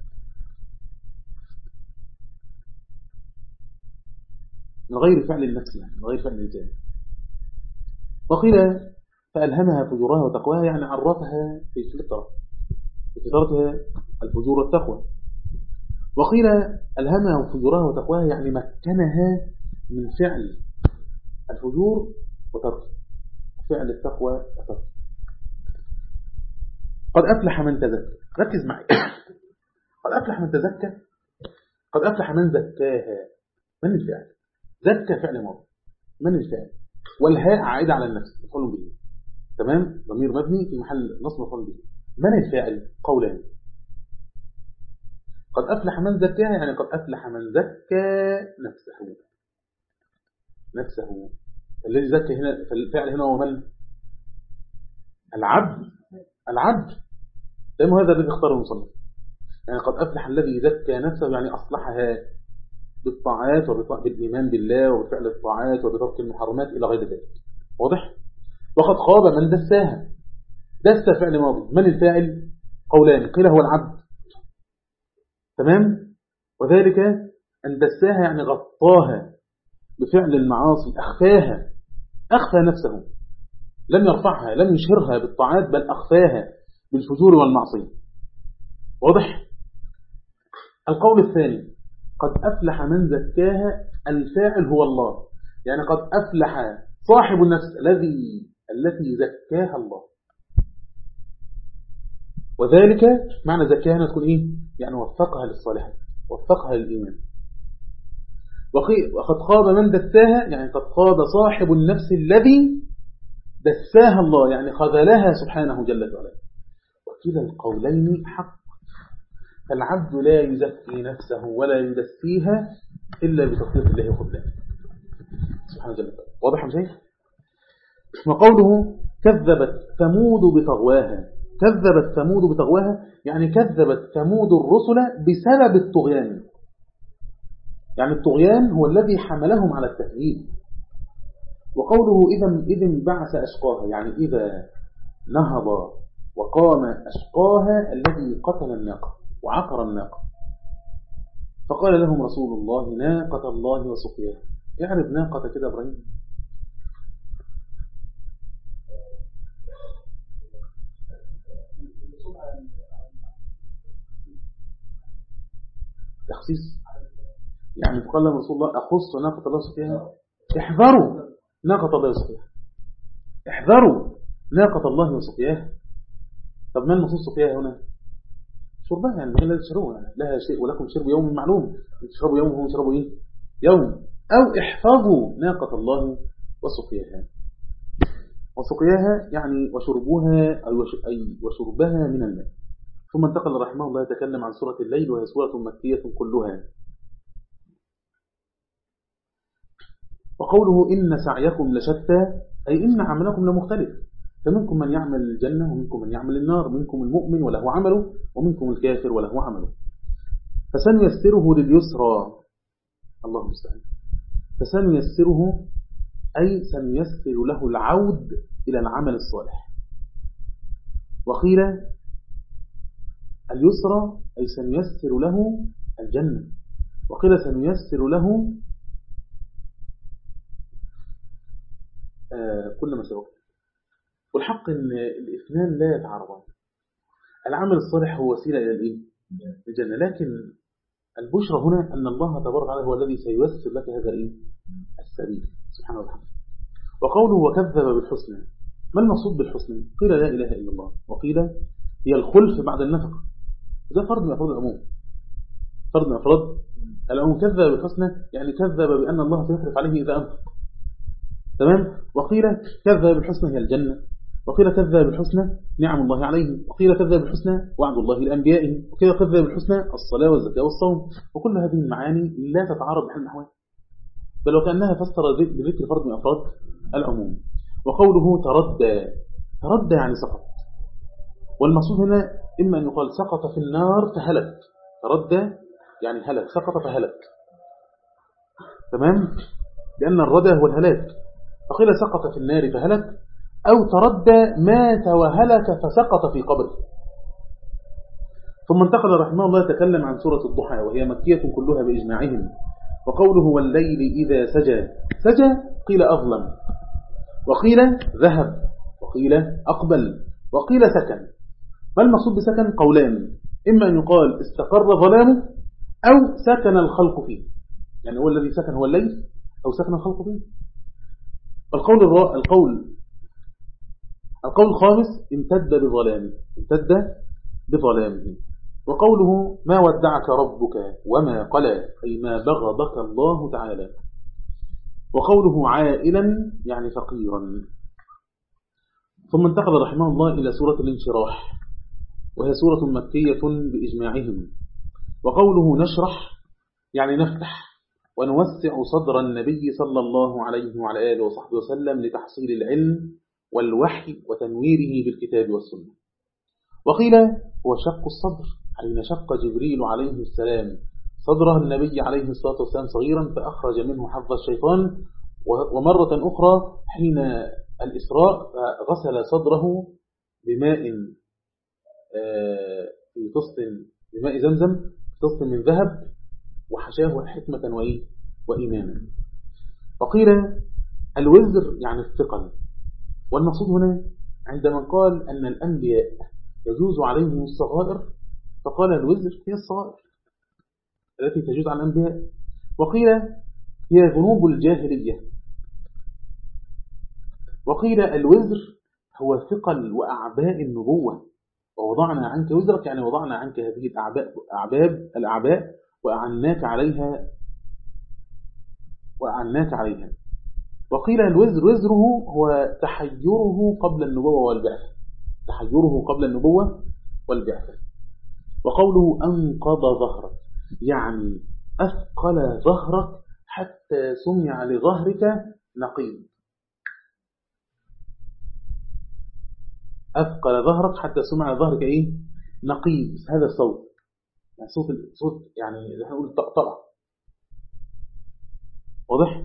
من غير فعل النفس، يعني من غير فعل الإنسان. وقيل فألهمها فجورها وتقواها يعني عرفها في فطرة في فطرتها الفجور والتقوى. وقيل ألهمها فجورها وتقواها يعني مكنها من فعل الفجور وترك فعل التقوى وترك. قد أفلح من تزكى. ركز معي. قد أفلح من تزكى، قد أفلح من زكاها. من الفعل؟ زكى فعل ماضي، من الفعل؟ والهاء عائدة على النفس مفعول به، تمام؟ ضمير مبني في محل نصب مفعول به. من الفاعل؟ قولان. قد أفلح من زكاها يعني قد أفلح من زكى نفسه، نفسه. الذي زكى هنا فالفعل هنا هو من؟ العبد، العبد. لأنه هذا الذي اختاره المصنف. يعني قد أفلح الذي زكى نفسه يعني أصلحها بالطاعات وبالإيمان بالله وبفعل الطاعات وبترك المحرمات إلى غير ذلك. واضح؟ وقد خاب من دساها. دس فعل ماضي، من الفاعل؟ قولان. قيل هو العبد، تمام؟ وذلك أن دساها يعني غطاها بفعل المعاصي، أخفاها، أخفى نفسه، لم يرفعها، لم يشهرها بالطاعات، بل أخفاها بالفجور والمعصية. واضح؟ القول الثاني قد أفلح من زكاها، الفاعل هو الله، يعني قد أفلح صاحب النفس الذي التي زكاها الله. وذلك معنى زكاها تكون إيه؟ يعني وفقها للصالحات، وفقها للإيمان. وقد خاب من دساها يعني قد خاب صاحب النفس الذي دساها الله، يعني خذلها سبحانه جل وعلا. وكلا القولين حق، فالعبد لا يزكي نفسه ولا يدسيها إلا بتوفيق الله قبله سبحانه جل وعلا. واضح يا شيخ؟ وقوله كذبت ثمود بطغواها. كذبت ثمود بطغواها يعني كذبت ثمود الرسل بسبب الطغيان، يعني الطغيان هو الذي حملهم على التكذيب. وقوله إذا إذن بعث أشقاها يعني إذا نهض وقام أشقاها الذي قتل الناقة وعقر الناقة. فقال لهم رسول الله ناقة الله وسقياها. اعرف ناقة كده إبراهيم. تخصيص يعني قال لهم رسول الله أخص ناقة الله وسقياها. احذروا ناقة الله وسقياها، احذروا ناقة الله وسقياها. طب ما المقصود سقياها هنا؟ شربها، يعني لا تشربوها، يعني لها شيء ولكم شرب يوم معلوم، تشربوا يوم وهم يشربوا ايه يوم. او احفظوا ناقة الله وسقياها. وسقياها يعني وشربوها أي وشربها من الماء. ثم انتقل رحمه الله يتكلم عن سورة الليل وهي سورة مكية كلها. وقوله إن سعيكم لشتى أي إن عملكم لمختلف، فمنكم من يعمل الجنة ومنكم من يعمل النار، منكم المؤمن وله عمله ومنكم الكافر وله عمله. فسنيسره لليسرى، الله المستعان. فسنيسره أي سنيسر له العود إلى العمل الصالح. وقيل اليسرى أي سنيسر له الجنة، وقيل سنيسر له آه كل ما سبق. والحق أن الاثنان لا يتعارضان. العمل الصالح هو وسيلة إلى الإيه؟ الجنة، لكن البشرى هنا أن الله تبارك وتعالى هو الذي سييسر لك هذا الإيه؟ السبيل سبحانه وتعالى. وقوله وكذب بالحسنى، ما المقصود بالحسنى؟ قيل لا إله إلا الله، وقيل هي الخلف بعد النفقة. ده فرض من أفراد العموم، فرض من أفراد العموم. كذب بالحسنى يعني كذب بأن الله سيخلف عليه إذا أنفق، تمام. وقيل كذب بالحسنى هي الجنة، وقيل كذب بالحسنى نعم الله عليه، وقيل كذب بالحسنى وعد الله لأنبيائه، وقيل كذب بالحسنى الصلاة والزكاة والصوم. وكل هذه المعاني لا تتعارض بحال الأحوال، بل وكأنها فسر بذكر فرد من أفراد العموم. وقوله تردى، تردى يعني سقط، والمقصود هنا إما أن يقال سقط في النار فهلك، تردى يعني هلك، سقط فهلك، تمام، لأن الردى هو الهلاك. فقيل سقط في النار فهلك، أو تردى مات وهلك فسقط في قبره. ثم انتقل رحمه الله يتكلم عن سورة الضحى، وهي مكية كلها بإجماعهم. وقوله والليل إذا سجى، سجى قيل أظلم، وقيل ذهب، وقيل أقبل، وقيل سكن. ما المقصود بسكن؟ قولان، إما أن يقال استقر ظلامه أو سكن الخلق فيه، يعني هو الذي سكن هو الليل أو سكن الخلق فيه. القول الرا... القول القول الخامس امتد بظلامه، امتد بظلامه. وقوله ما ودعك ربك وما قلى، أي ما بغضك الله تعالى. وقوله عائلا يعني فقيرا. ثم انتقل رحمه الله إلى سورة الانشراح، وهي سورة مكية بإجماعهم. وقوله نشرح يعني نفتح ونوسع صدر النبي صلى الله عليه وعلى آله وصحبه وسلم لتحصيل العلم والوحي وتنويره بالكتاب والسنة. وقيل هو شق الصدر، حين شق جبريل عليه السلام صدره النبي عليه الصلاة والسلام صغيرا فأخرج منه حظ الشيطان. ومرة أخرى حين الإسراء غسل صدره بماء في طست بماء زمزم في طست من ذهب وحشاه حكمة وإيمانا. وقيل الوزر يعني الثقل. والمقصود هنا عندما قال أن الأنبياء يجوز عليهم الصغائر فقال الوزر هي الصغائر التي تجوز على الأنبياء. وقيل هي ذنوب الجاهلية. وقيل الوزر هو ثقل وأعباء النبوة، ووضعنا عنك وزرك يعني وضعنا عنك هذه الأعباء أعباب الأعباء وأعناك عليها وأعناك عليها. وقيل الوزر وزره هو تحيره قبل النبوة والبعثة، تحيره قبل النبوة والبعثة. وقوله أنقض ظهرك يعني أثقل ظهرك حتى سمع لظهرك نقيض، أثقل ظهرك حتى سمع لظهرك إيه؟ نقيض. هذا الصوت يعني صوت الصوت يعني اللي هنقول طقطقة، واضح؟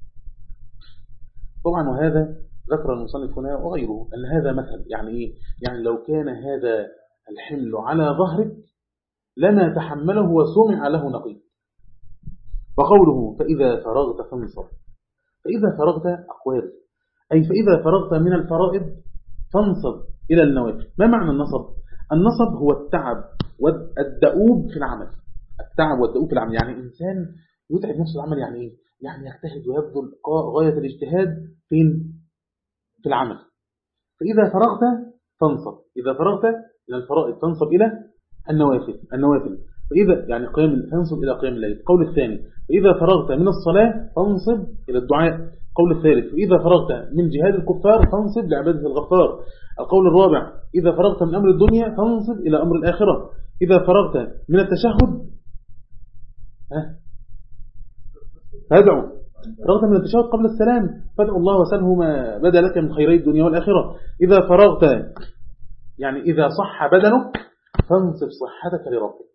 طبعا وهذا ذكر المصنف هنا وغيره أن هذا مثل، يعني إيه؟ يعني لو كان هذا الحمل على ظهرك لما تحمله وسمع له نقيض. وقوله فإذا فرغت فانصب، فإذا فرغت أقوال أي فإذا فرغت من الفرائض فانصب إلى النوافل. ما معنى النصب؟ النصب هو التعب والدؤوب في العمل، التعب والدؤوب في العمل، يعني إنسان يتعب نفسه العمل، يعني إيه؟ يعني يجتهد ويبذل غاية الاجتهاد فين؟ في العمل. فإذا فرغت فانصب، إذا فرغت من الفرائض فانصب إلى النوافل، النوافل فإذا يعني قيام فانصب إلى قيام الليل. القول الثاني فإذا فرغت من الصلاة فانصب إلى الدعاء. القول الثالث فإذا فرغت من جهاد الكفار فانصب لعبادة الغفار. القول الرابع إذا فرغت من أمر الدنيا فانصب إلى أمر الآخرة. إذا فرغت من التشهد فادعوا فرغت من التشهد قبل السلام فادعوا الله وسله ما بدا لك من خيري الدنيا والآخرة. إذا فرغت يعني إذا صح بدنك فانصب صحتك لربك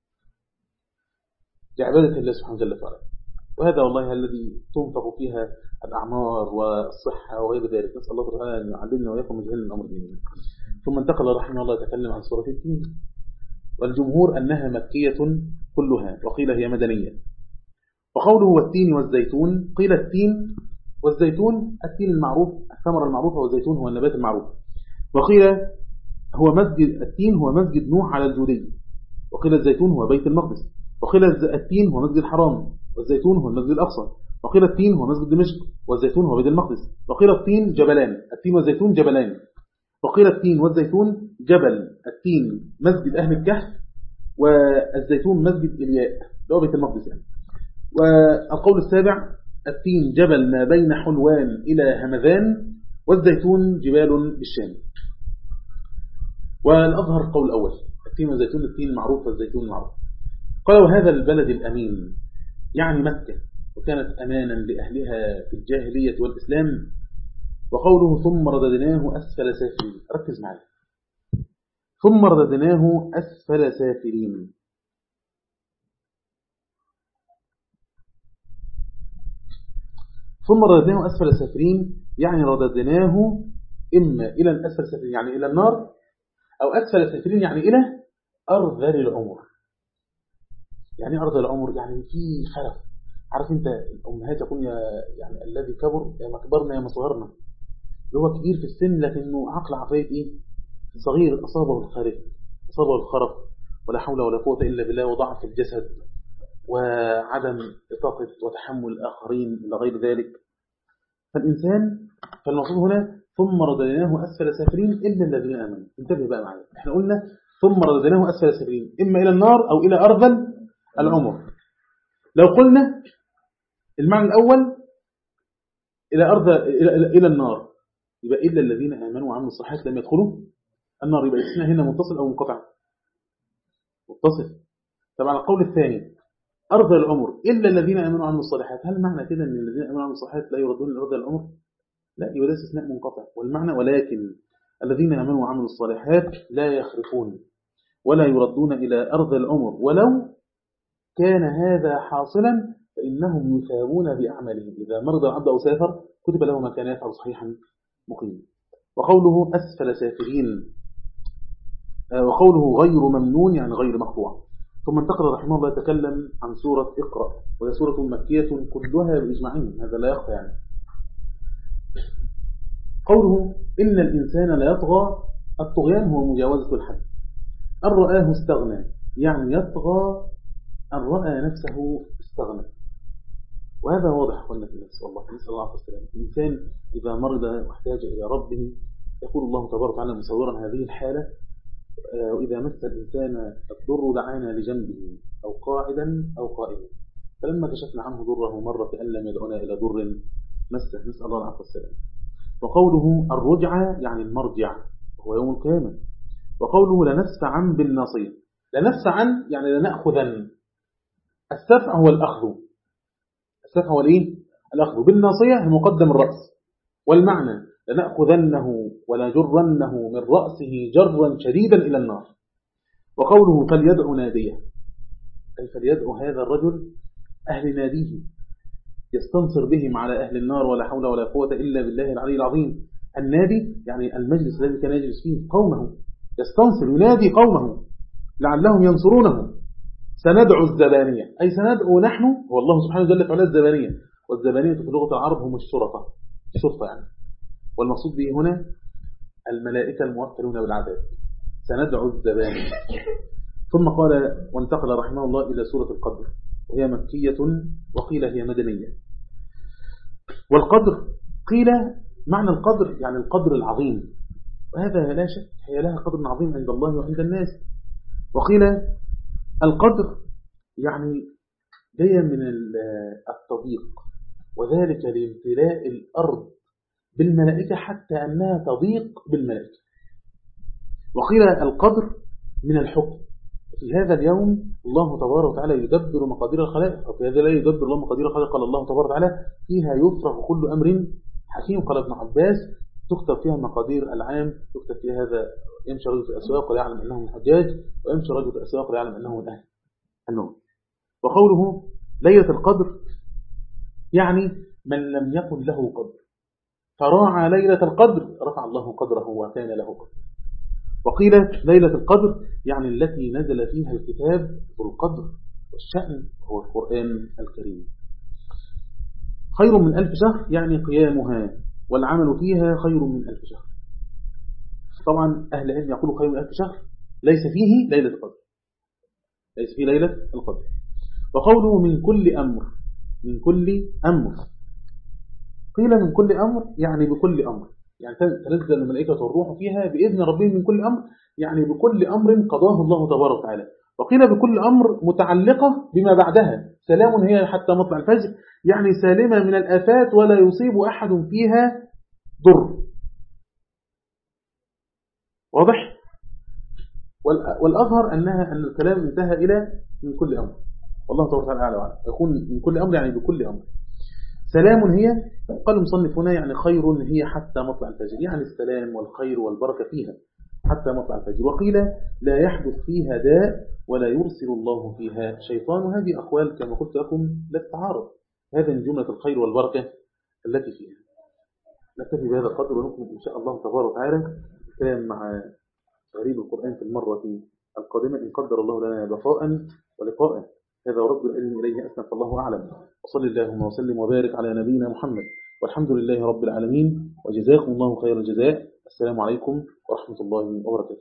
لعبادة الله سبحانه وتعالى. وهذا والله الذي تنفق فيها الأعمار والصحة وغير ذلك. نسأل الله تعالى أن يعلمنا ويقوم بجهل الأمر ديننا. ثم انتقل رحمه الله يتكلم عن سورة التين، والجمهور أنها مكية كلها، وقيل هي مدنية. وقوله والتين والزيتون، قيل التين والزيتون التين المعروف الثمرة المعروفة، والزيتون هو النبات المعروف. وقيل هو مسجد التين هو مسجد نوح على الجودي، وقيل الزيتون هو بيت المقدس، وقيل التين هو مسجد الحرام، والزيتون هو المسجد الأقصى، وقيل التين هو مسجد دمشق، والزيتون هو بيت المقدس، وقيل التين جبلان، التين والزيتون جبلان، وقيل التين والزيتون جبل، التين مسجد أهل الكهف، والزيتون مسجد إلياء اللي هو بيت المقدس يعني. والقول السابع التين جبل ما بين حلوان إلى همذان، والزيتون جبال بالشام. والأظهر القول الأول التين والزيتون، التين معروف والزيتون معروف. قالوا هذا البلد الأمين يعني مكة، وكانت أمانا لأهلها في الجاهلية والإسلام. وقوله ثم رددناه أسفل سافلين، ركز معي، ثم رددناه أسفل سافلين. ثم رددناه أسفل سافلين يعني رددناه إما إلى الأسفل سافلين يعني إلى النار، أو أسفل سافلين يعني إلى أرذل العمر. يعني أرذل العمر يعني في خلف. عارف أنت الأمهات يقول يا يعني الذي كبر يا ما كبرنا يا ما صغرنا، اللي هو كبير في السن لكنه عقل عقلية إيه؟ صغير، أصابه الخرف أصابه الخرف ولا حول ولا قوة إلا بالله، وضعف الجسد وعدم إطاقة وتحمل الآخرين إلى غير ذلك. فالإنسان فالمقصود هنا ثم رددناه أسفل سافلين إلا الذين آمنوا. انتبه بقى معي، احنا قلنا ثم رددناه أسفل سافلين إما إلى النار أو إلى أرذل العمر. لو قلنا المعنى الأول إلى أرض إلى, إلى النار، يبقى إلا الذين آمنوا وعملوا الصالحات لم يدخلوا النار، يبقى اسمها هنا متصل أو منقطع؟ متصل. طبعا القول الثاني أرض العمر إلا الذين آمنوا وعملوا الصالحات، هل معنى كده أن الذين آمنوا وعملوا الصالحات لا يردون إلى أرض العمر؟ لا، يبقى ده استثناء منقطع. والمعنى ولكن الذين آمنوا وعملوا الصالحات لا يخرفون ولا يردون إلى أرض العمر، ولو كان هذا حاصلا فإنهم يثابون بأعمالهم. إذا مرض العبد أو سافر كتب له ما كان يفعل صحيحا مقيما. وقوله أسفل سافلين وقوله غير ممنون يعني غير مقطوع. ثم انتقل رحمه الله يتكلم عن سورة اقرأ، وهي سورة مكية كلها بإجماعهم، هذا لا يخفى يعني. قوله إن الإنسان لا يطغى، الطغيان هو مجاوزة الحد. أن رآه استغنى يعني يطغى أن رأى نفسه استغنى، وهذا واضح قلنا في النفس. والله نسأل الله عليه وسلم الإنسان إذا مرض واحتاج إلى ربه يقول الله تبارك وتعالى مصورا هذه الحالة: وإذا مس الإنسان الضر دعانا لجنبه أو قاعدا أو قائما، فلما كشفنا عنه ضره مر كأن لم يدعنا إلى ضر مسه، نسأل الله عليه وسلم. وقوله الرجعة يعني المرجع وهو يوم القيامة. وقوله لنسفعا بالناصية، لنسفعا يعني لنأخذن، السفع هو الأخذ، السفع هو الإيه؟ الأخذ، بالناصية المقدم الرأس. والمعنى لنأخذنه ولجرنه من رأسه جرا شديدا إلى النار. وقوله فليدعو ناديه، أي فليدعو هذا الرجل أهل ناديه يستنصر بهم على أهل النار، ولا حول ولا قوة إلا بالله العلي العظيم. النادي يعني المجلس الذي كان يجلس فيه قومه، يستنصر ينادي قومه لعلهم ينصرونه. سندعو الزبانية أي سندعو نحن، والله سبحانه وتعالى فعل الزبانية، والزبانية في لغة العرب هم الشرطة، الشرطة يعني. والمقصود به هنا الملائكة الموكلون بالعذاب، سندعو الزبانية. ثم قال وانتقل رحمه الله إلى سورة القدر، وهي مكية وقيل هي مدنية. والقدر قيل معنى القدر يعني القدر العظيم، وهذا لا شك هي لها قدر عظيم عند الله وعند الناس. وقيل القدر يعني جاية من التضييق، وذلك لامتلاء الأرض بالملائكة حتى أنها تضيق بالملائكة. وقيل القدر من الحكم، في هذا اليوم الله تبارك وتعالى يدبر مقادير الخلائق، أو في هذا لا يدبر الله مقادير الخلائق. قال الله تبارك وتعالى فيها يفرغ كل أمر حكيم. قال ابن عباس تكتب فيها مقادير العام، تكتب فيها هذا يمشي رجل في الأسواق ويعلم أنه من حجاج، ويمشي رجل في الأسواق ويعلم أنه من أهل النوم. وقوله ليلة القدر يعني من لم يكن له قدر فراعى ليلة القدر رفع الله قدره وكان له قدر. وقيل ليلة القدر يعني التي نزل فيها الكتاب ذو القدر والشأن هو القرآن الكريم. خير من ألف شهر يعني قيامها والعمل فيها خير من ألف شهر. طبعا أهل العلم يقولوا خير من ألف شهر ليس فيه ليلة القدر، ليس فيه ليلة القدر. وقوله من كل أمر، من كل أمر قيل من كل أمر يعني بكل أمر، يعني تنزل الملائكة والروح فيها بإذن ربهم من كل أمر، يعني بكل أمر قضاه الله تبارك وتعالى. وقيل بكل أمر متعلقة بما بعدها، سلام هي حتى مطلع الفجر، يعني سالمة من الآفات ولا يصيب أحد فيها ضر. واضح؟ والأظهر أنها أن الكلام انتهى إلى من كل أمر، والله تبارك وتعالى أعلى وأعلم. يكون من كل أمر يعني بكل أمر. سلام هي قال المصنف هنا يعني خير هي حتى مطلع الفجر، يعني السلام والخير والبركة فيها حتى مطلع الفجر. وقيل لا يحدث فيها داء ولا يرسل الله فيها شيطان. وهذه أقوال كما قلت لكم لا تتعارض، هذا من جملة الخير والبركة التي فيها. نكتفي بهذا القدر ونكمل إن شاء الله تبارك وتعالى الكلام مع غريب القرآن في المرة القادمة إن قدر الله لنا بقاء ولقاء. هذا ورد العلم إليه أسنف الله أعلم. وصل اللهم وسلم وبارك على نبينا محمد والحمد لله رب العالمين، وجزاكم الله خير الجزاء. السلام عليكم ورحمة الله وبركاته.